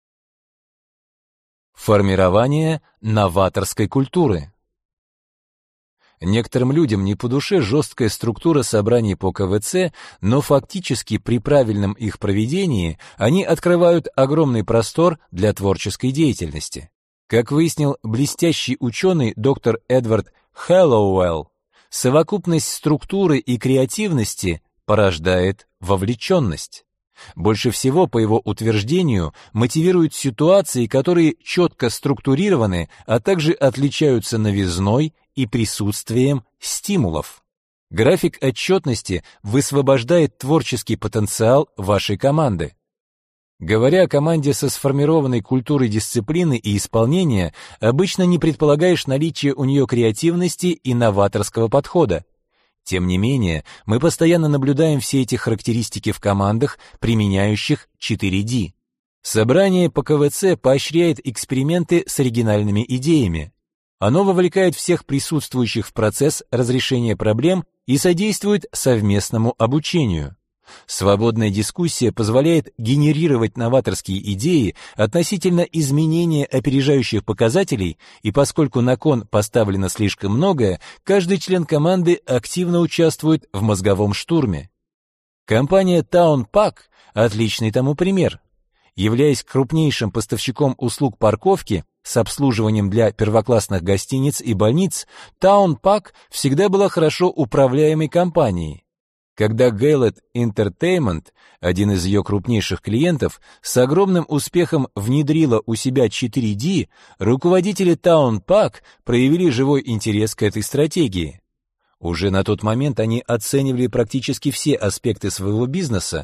Формирование новаторской культуры. Некоторым людям не по душе жесткая структура собраний по КВЦ, но фактически при правильном их проведении они открывают огромный простор для творческой деятельности. Как выяснил блестящий ученый доктор Эдвард Хэллоуэлл, совокупность структуры и креативности порождает вовлеченность. Больше всего, по его утверждению, мотивируют ситуации, которые четко структурированы, а также отличаются новизной и присутствием стимулов. График отчетности высвобождает творческий потенциал вашей команды. Говоря о команде со сформированной культурой дисциплины и исполнения, обычно не предполагаешь наличие у нее креативности и новаторского подхода. Тем не менее, мы постоянно наблюдаем все эти характеристики в командах, применяющих 4D. Собрание по КВЦ поощряет эксперименты с оригинальными идеями. Оно вовлекает всех присутствующих в процесс разрешения проблем и содействует совместному обучению. Свободная дискуссия позволяет генерировать новаторские идеи относительно изменения опережающих показателей, и поскольку на кон поставлено слишком многое, каждый член команды активно участвует в мозговом штурме. Компания Town Park – отличный тому пример. Являясь крупнейшим поставщиком услуг парковки с обслуживанием для первоклассных гостиниц и больниц, Town Park всегда была хорошо управляемой компанией. Когда Gillette Entertainment, один из ее крупнейших клиентов, с огромным успехом внедрила у себя 4D, руководители Town Park проявили живой интерес к этой стратегии. Уже на тот момент они оценивали практически все аспекты своего бизнеса,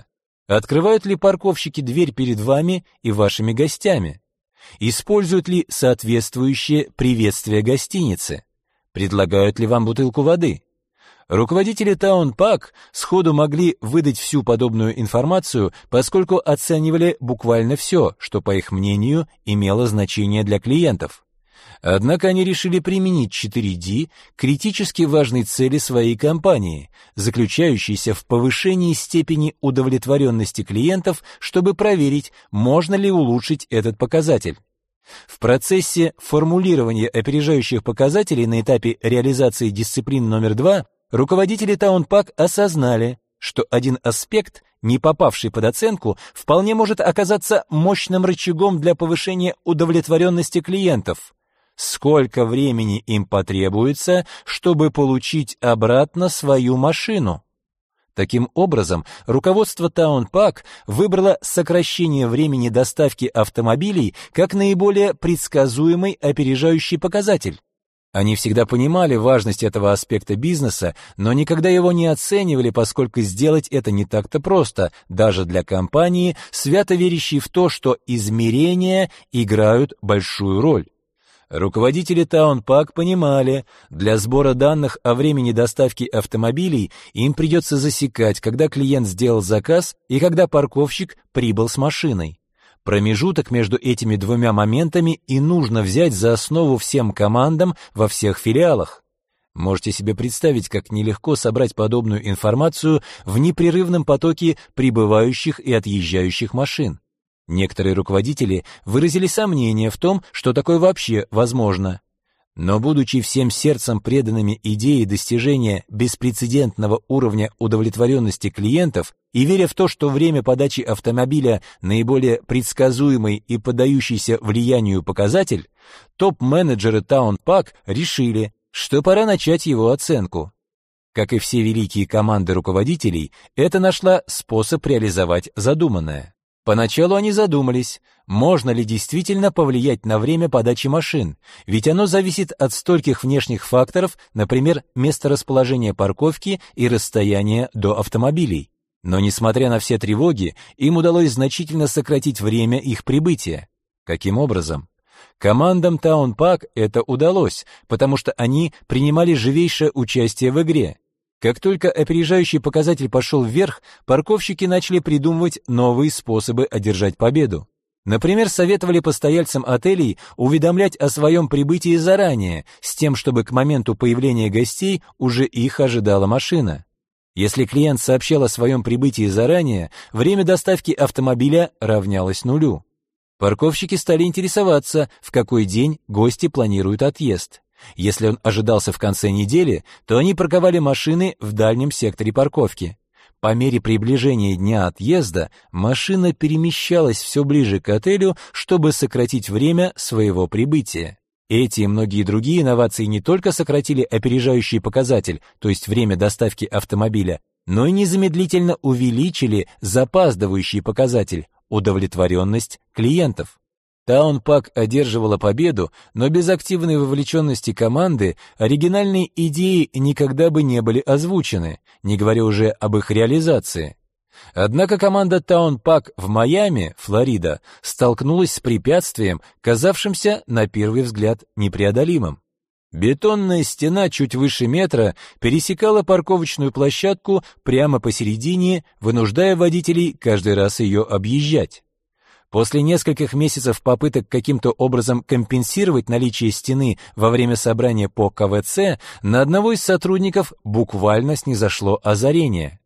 Открывают ли парковщики дверь перед вами и вашими гостями? Используют ли соответствующее приветствие гостиницы? Предлагают ли вам бутылку воды? Руководители Таунпак сходу могли выдать всю подобную информацию, поскольку оценивали буквально все, что, по их мнению, имело значение для клиентов. Однако они решили применить 4D к критически важной цели своей компании, заключающейся в повышении степени удовлетворенности клиентов, чтобы проверить, можно ли улучшить этот показатель. В процессе формулирования опережающих показателей на этапе реализации дисциплины номер 2 руководители Таунпак осознали, что один аспект, не попавший под оценку, вполне может оказаться мощным рычагом для повышения удовлетворенности клиентов. Сколько времени им потребуется, чтобы получить обратно свою машину? Таким образом, руководство Таунпак выбрало сокращение времени доставки автомобилей как наиболее предсказуемый опережающий показатель. Они всегда понимали важность этого аспекта бизнеса, но никогда его не оценивали, поскольку сделать это не так-то просто, даже для компании, свято верящей в то, что измерения играют большую роль. Руководители Таунпак понимали, для сбора данных о времени доставки автомобилей им придется засекать, когда клиент сделал заказ и когда парковщик прибыл с машиной. Промежуток между этими двумя моментами и нужно взять за основу всем командам во всех филиалах. Можете себе представить, как нелегко собрать подобную информацию в непрерывном потоке прибывающих и отъезжающих машин. Некоторые руководители выразили сомнение в том, что такое вообще возможно. Но, будучи всем сердцем преданными идее достижения беспрецедентного уровня удовлетворенности клиентов и веря в то, что время подачи автомобиля наиболее предсказуемый и поддающийся влиянию показатель, топ-менеджеры Таунпак решили, что пора начать его оценку. Как и все великие команды руководителей, это нашла способ реализовать задуманное. Поначалу они задумались, можно ли действительно повлиять на время подачи машин, ведь оно зависит от стольких внешних факторов, например, месторасположения парковки и расстояния до автомобилей. Но несмотря на все тревоги, им удалось значительно сократить время их прибытия. Каким образом? Командам Таунпак это удалось, потому что они принимали живейшее участие в игре. Как только опережающий показатель пошел вверх, парковщики начали придумывать новые способы одержать победу. Например, советовали постояльцам отелей уведомлять о своем прибытии заранее, с тем, чтобы к моменту появления гостей уже их ожидала машина. Если клиент сообщал о своем прибытии заранее, время доставки автомобиля равнялось нулю. Парковщики стали интересоваться, в какой день гости планируют отъезд. Если он ожидался в конце недели, то они парковали машины в дальнем секторе парковки. По мере приближения дня отъезда машина перемещалась все ближе к отелю, чтобы сократить время своего прибытия. Эти и многие другие инновации не только сократили опережающий показатель, то есть время доставки автомобиля, но и незамедлительно увеличили запаздывающий показатель – удовлетворенность клиентов. Таунпак одерживала победу, но без активной вовлеченности команды оригинальные идеи никогда бы не были озвучены, не говоря уже об их реализации. Однако команда Таунпак в Майами, Флорида, столкнулась с препятствием, казавшимся на первый взгляд непреодолимым. Бетонная стена чуть выше метра пересекала парковочную площадку прямо посередине, вынуждая водителей каждый раз ее объезжать. После нескольких месяцев попыток каким-то образом компенсировать наличие стены во время собрания по КВЦ, на одного из сотрудников буквально снизошло озарение.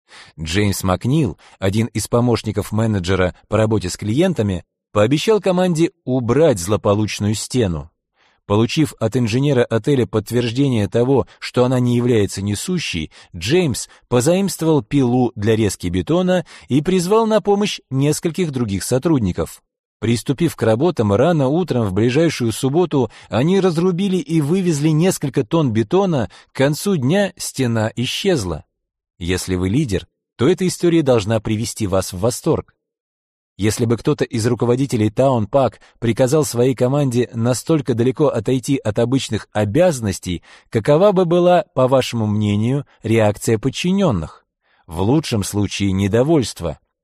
Джеймс Макнил, один из помощников менеджера по работе с клиентами, пообещал команде убрать злополучную стену. Получив от инженера отеля подтверждение того, что она не является несущей, Джеймс позаимствовал пилу для резки бетона и призвал на помощь нескольких других сотрудников. Приступив к работам рано утром в ближайшую субботу, они разрубили и вывезли несколько тонн бетона, к концу дня стена исчезла. Если вы лидер, то эта история должна привести вас в восторг. Если бы кто-то из руководителей Таунпак приказал своей команде настолько далеко отойти от обычных обязанностей, какова бы была, по вашему мнению, реакция подчиненных? В лучшем случае недовольство, в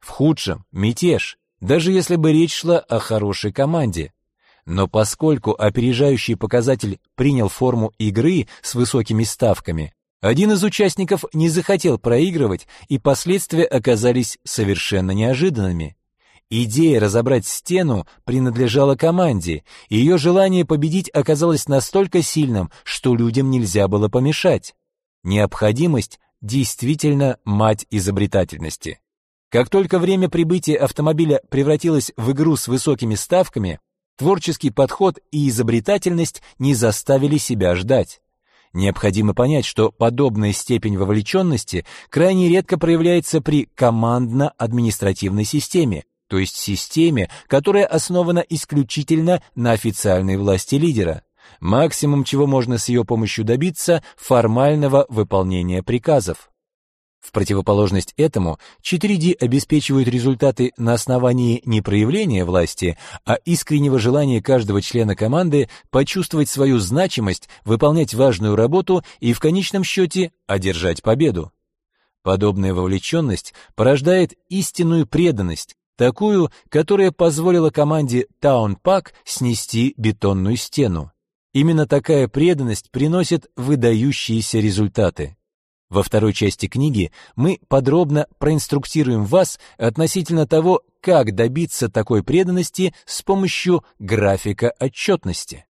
В худшем – мятеж, даже если бы речь шла о хорошей команде. Но поскольку опережающий показатель принял форму игры с высокими ставками, один из участников не захотел проигрывать, и последствия оказались совершенно неожиданными. Идея разобрать стену принадлежала команде, и ее желание победить оказалось настолько сильным, что людям нельзя было помешать. Необходимость действительно мать изобретательности. Как только время прибытия автомобиля превратилось в игру с высокими ставками, творческий подход и изобретательность не заставили себя ждать. Необходимо понять, что подобная степень вовлеченности крайне редко проявляется при командно-административной системе, то есть системе, которая основана исключительно на официальной власти лидера. Максимум, чего можно с ее помощью добиться, формального выполнения приказов. В противоположность этому, 4D обеспечивают результаты на основании не проявления власти, а искреннего желания каждого члена команды почувствовать свою значимость, выполнять важную работу и в конечном счете одержать победу. Подобная вовлеченность порождает истинную преданность, такую, которая позволила команде Town Pack снести бетонную стену. Именно такая преданность приносит выдающиеся результаты. Во второй части книги мы подробно проинструктируем вас относительно того, как добиться такой преданности с помощью графика отчетности.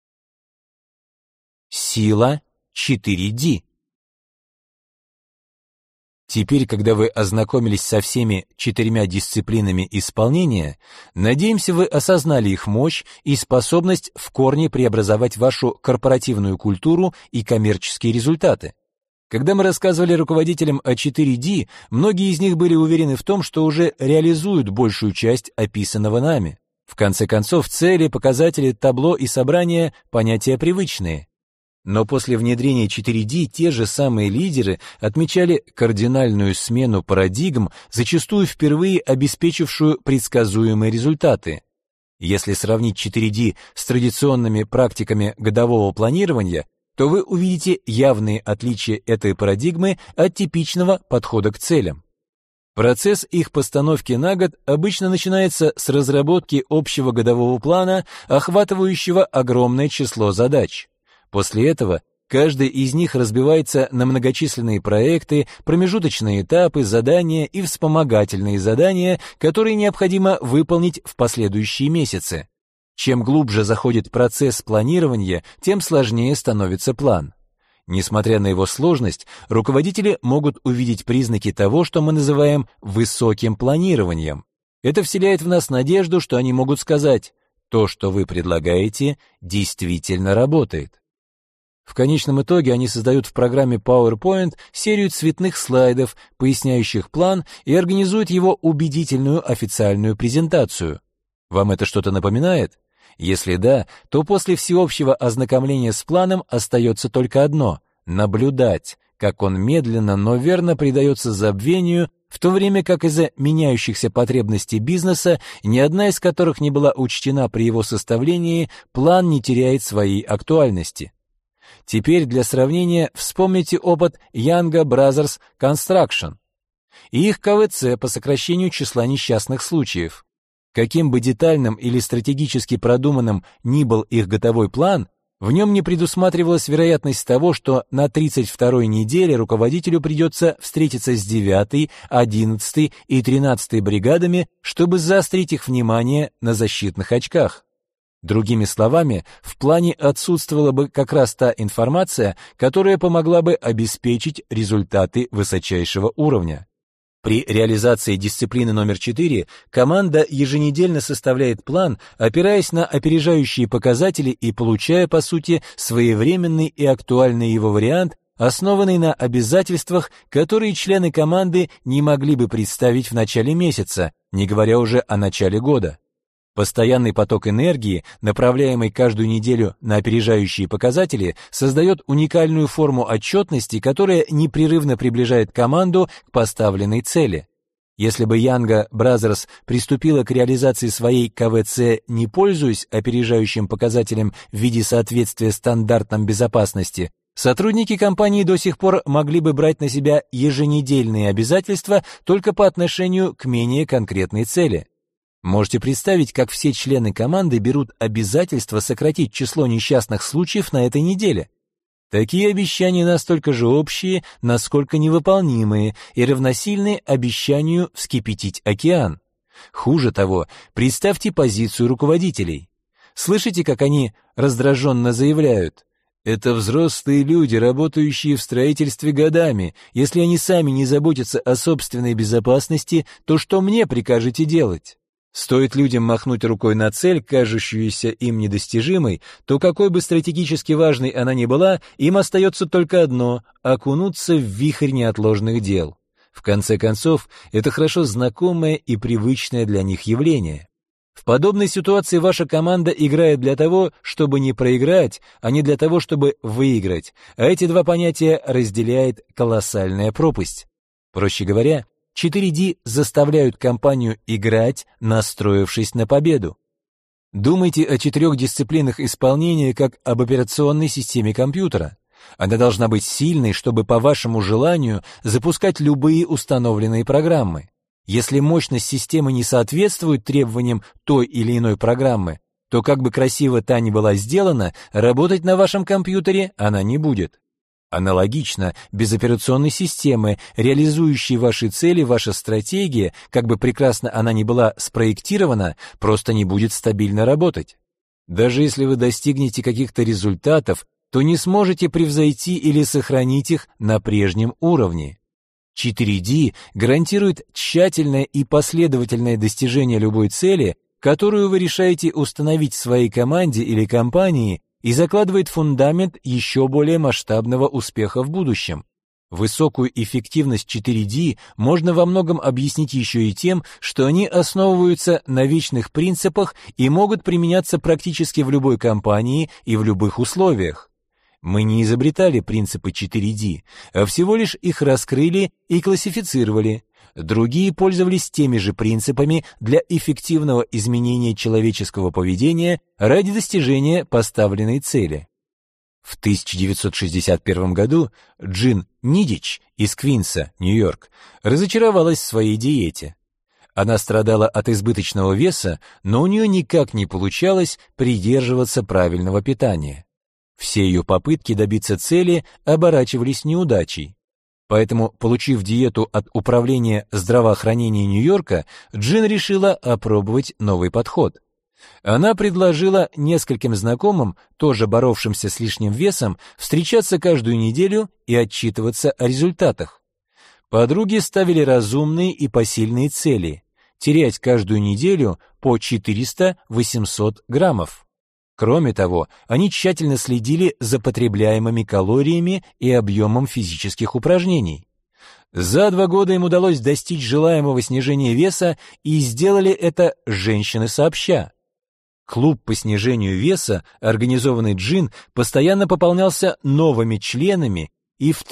Сила 4D. Теперь, когда вы ознакомились со всеми 4 дисциплинами исполнения, надеемся, вы осознали их мощь и способность в корне преобразовать вашу корпоративную культуру и коммерческие результаты. Когда мы рассказывали руководителям о 4D, многие из них были уверены в том, что уже реализуют большую часть описанного нами. В конце концов, цели, показатели, табло и собрания – понятия привычные. Но после внедрения 4D те же самые лидеры отмечали кардинальную смену парадигм, зачастую впервые обеспечившую предсказуемые результаты. Если сравнить 4D с традиционными практиками годового планирования, то вы увидите явные отличия этой парадигмы от типичного подхода к целям. Процесс их постановки на год обычно начинается с разработки общего годового плана, охватывающего огромное число задач. После этого каждый из них разбивается на многочисленные проекты, промежуточные этапы, задания и вспомогательные задания, которые необходимо выполнить в последующие месяцы. Чем глубже заходит процесс планирования, тем сложнее становится план. Несмотря на его сложность, руководители могут увидеть признаки того, что мы называем высоким планированием. Это вселяет в нас надежду, что они могут сказать: то, что вы предлагаете, действительно работает. В конечном итоге они создают в программе PowerPoint серию цветных слайдов, поясняющих план, и организуют его убедительную официальную презентацию. Вам это что-то напоминает? Если да, то после всеобщего ознакомления с планом остается только одно — наблюдать, как он медленно, но верно предается забвению, в то время как из-за меняющихся потребностей бизнеса, ни одна из которых не была учтена при его составлении, план не теряет своей актуальности. Теперь для сравнения вспомните опыт Young Brothers Construction и их КВЦ по сокращению числа несчастных случаев. Каким бы детальным или стратегически продуманным ни был их годовой план, в нем не предусматривалась вероятность того, что на 32-й неделе руководителю придется встретиться с 9-й, 11-й и 13-й бригадами, чтобы заострить их внимание на защитных очках. Другими словами, в плане отсутствовала бы как раз та информация, которая помогла бы обеспечить результаты высочайшего уровня. При реализации дисциплины номер 4 команда еженедельно составляет план, опираясь на опережающие показатели и получая, по сути, своевременный и актуальный его вариант, основанный на обязательствах, которые члены команды не могли бы представить в начале месяца, не говоря уже о начале года. Постоянный поток энергии, направляемый каждую неделю на опережающие показатели, создает уникальную форму отчетности, которая непрерывно приближает команду к поставленной цели. Если бы Young Brothers приступила к реализации своей КВЦ, не пользуясь опережающим показателем в виде соответствия стандартам безопасности, Сотрудники компании до сих пор могли бы брать на себя еженедельные обязательства только по отношению к менее конкретной цели. Можете представить, как все члены команды берут обязательство сократить число несчастных случаев на этой неделе. Такие обещания настолько же общие, насколько невыполнимые, и равносильны обещанию вскипятить океан. Хуже того, представьте позицию руководителей. Слышите, как они раздраженно заявляют: «Это взрослые люди, работающие в строительстве годами. Если они сами не заботятся о собственной безопасности, то что мне прикажете делать?» Стоит людям махнуть рукой на цель, кажущуюся им недостижимой, то какой бы стратегически важной она ни была, им остается только одно — окунуться в вихрь неотложных дел. В конце концов, это хорошо знакомое и привычное для них явление. В подобной ситуации ваша команда играет для того, чтобы не проиграть, а не для того, чтобы выиграть, а эти два понятия разделяет колоссальная пропасть. Проще говоря, 4D заставляют компанию играть, настроившись на победу. Думайте о 4 дисциплинах исполнения как об операционной системе компьютера. Она должна быть сильной, чтобы по вашему желанию запускать любые установленные программы. Если мощность системы не соответствует требованиям той или иной программы, то как бы красиво та ни была сделана, работать на вашем компьютере она не будет. Аналогично, без операционной системы, реализующей ваши цели, ваша стратегия, как бы прекрасно она ни была спроектирована, просто не будет стабильно работать. Даже если вы достигнете каких-то результатов, то не сможете превзойти или сохранить их на прежнем уровне. 4D гарантирует тщательное и последовательное достижение любой цели, которую вы решаете установить в своей команде или компании, и закладывает фундамент еще более масштабного успеха в будущем. Высокую эффективность 4D можно во многом объяснить еще и тем, что они основываются на вечных принципах и могут применяться практически в любой компании и в любых условиях. Мы не изобретали принципы 4D, а всего лишь их раскрыли и классифицировали. Другие пользовались теми же принципами для эффективного изменения человеческого поведения ради достижения поставленной цели. В 1961 году Джин Нидич из Квинса, Нью-Йорк, разочаровалась в своей диете. Она страдала от избыточного веса, но у нее никак не получалось придерживаться правильного питания. Все ее попытки добиться цели оборачивались неудачей. Поэтому, получив диету от Управления здравоохранения Нью-Йорка, Джин решила опробовать новый подход. Она предложила нескольким знакомым, тоже боровшимся с лишним весом, встречаться каждую неделю и отчитываться о результатах. Подруги ставили разумные и посильные цели – терять каждую неделю по 400-800 граммов. Кроме того, они тщательно следили за потребляемыми калориями и объемом физических упражнений. За 2 года им удалось достичь желаемого снижения веса, и сделали это женщины сообща. Клуб по снижению веса, организованный Джин, постоянно пополнялся новыми членами и в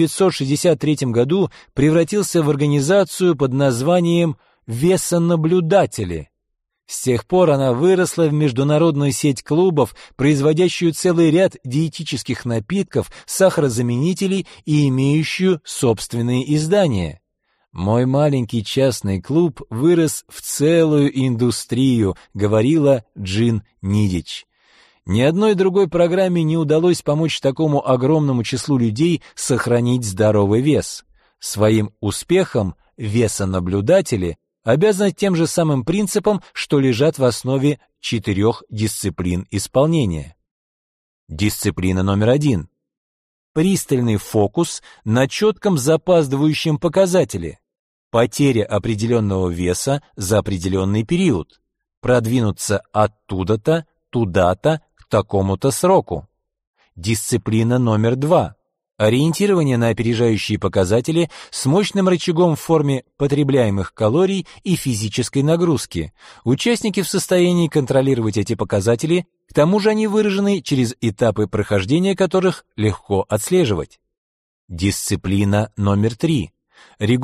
1963 году превратился в организацию под названием «Весонаблюдатели». С тех пор она выросла в международную сеть клубов, производящую целый ряд диетических напитков, сахарозаменителей и имеющую собственные издания. «Мой маленький частный клуб вырос в целую индустрию», — говорила Джин Нидич. Ни одной другой программе не удалось помочь такому огромному числу людей сохранить здоровый вес. Своим успехом весонаблюдатели обязаны тем же самым принципам, что лежат в основе 4 дисциплин исполнения. Дисциплина номер 1. Пристальный фокус на четком запаздывающем показателе. Потеря определенного веса за определенный период. Продвинуться оттуда-то, туда-то, к такому-то сроку. Дисциплина номер 2. Ориентирование на опережающие показатели с мощным рычагом в форме потребляемых калорий и физической нагрузки. Участники в состоянии контролировать эти показатели, к тому же они выражены через этапы прохождения которых легко отслеживать. Дисциплина номер 3.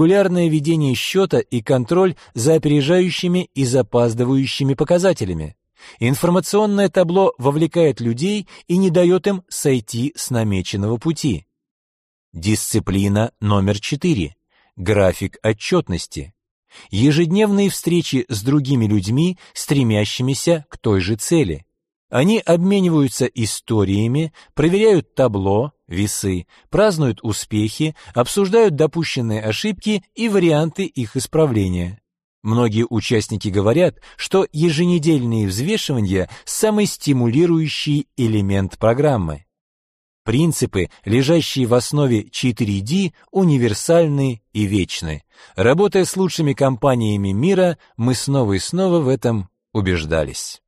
Регулярное ведение счета и контроль за опережающими и запаздывающими показателями. Информационное табло вовлекает людей и не дает им сойти с намеченного пути. Дисциплина номер 4. График отчетности. Ежедневные встречи с другими людьми, стремящимися к той же цели. Они обмениваются историями, проверяют табло, весы, празднуют успехи, обсуждают допущенные ошибки и варианты их исправления. Многие участники говорят, что еженедельные взвешивания – самый стимулирующий элемент программы. Принципы, лежащие в основе 4D, универсальны и вечны. Работая с лучшими компаниями мира, мы снова и снова в этом убеждались.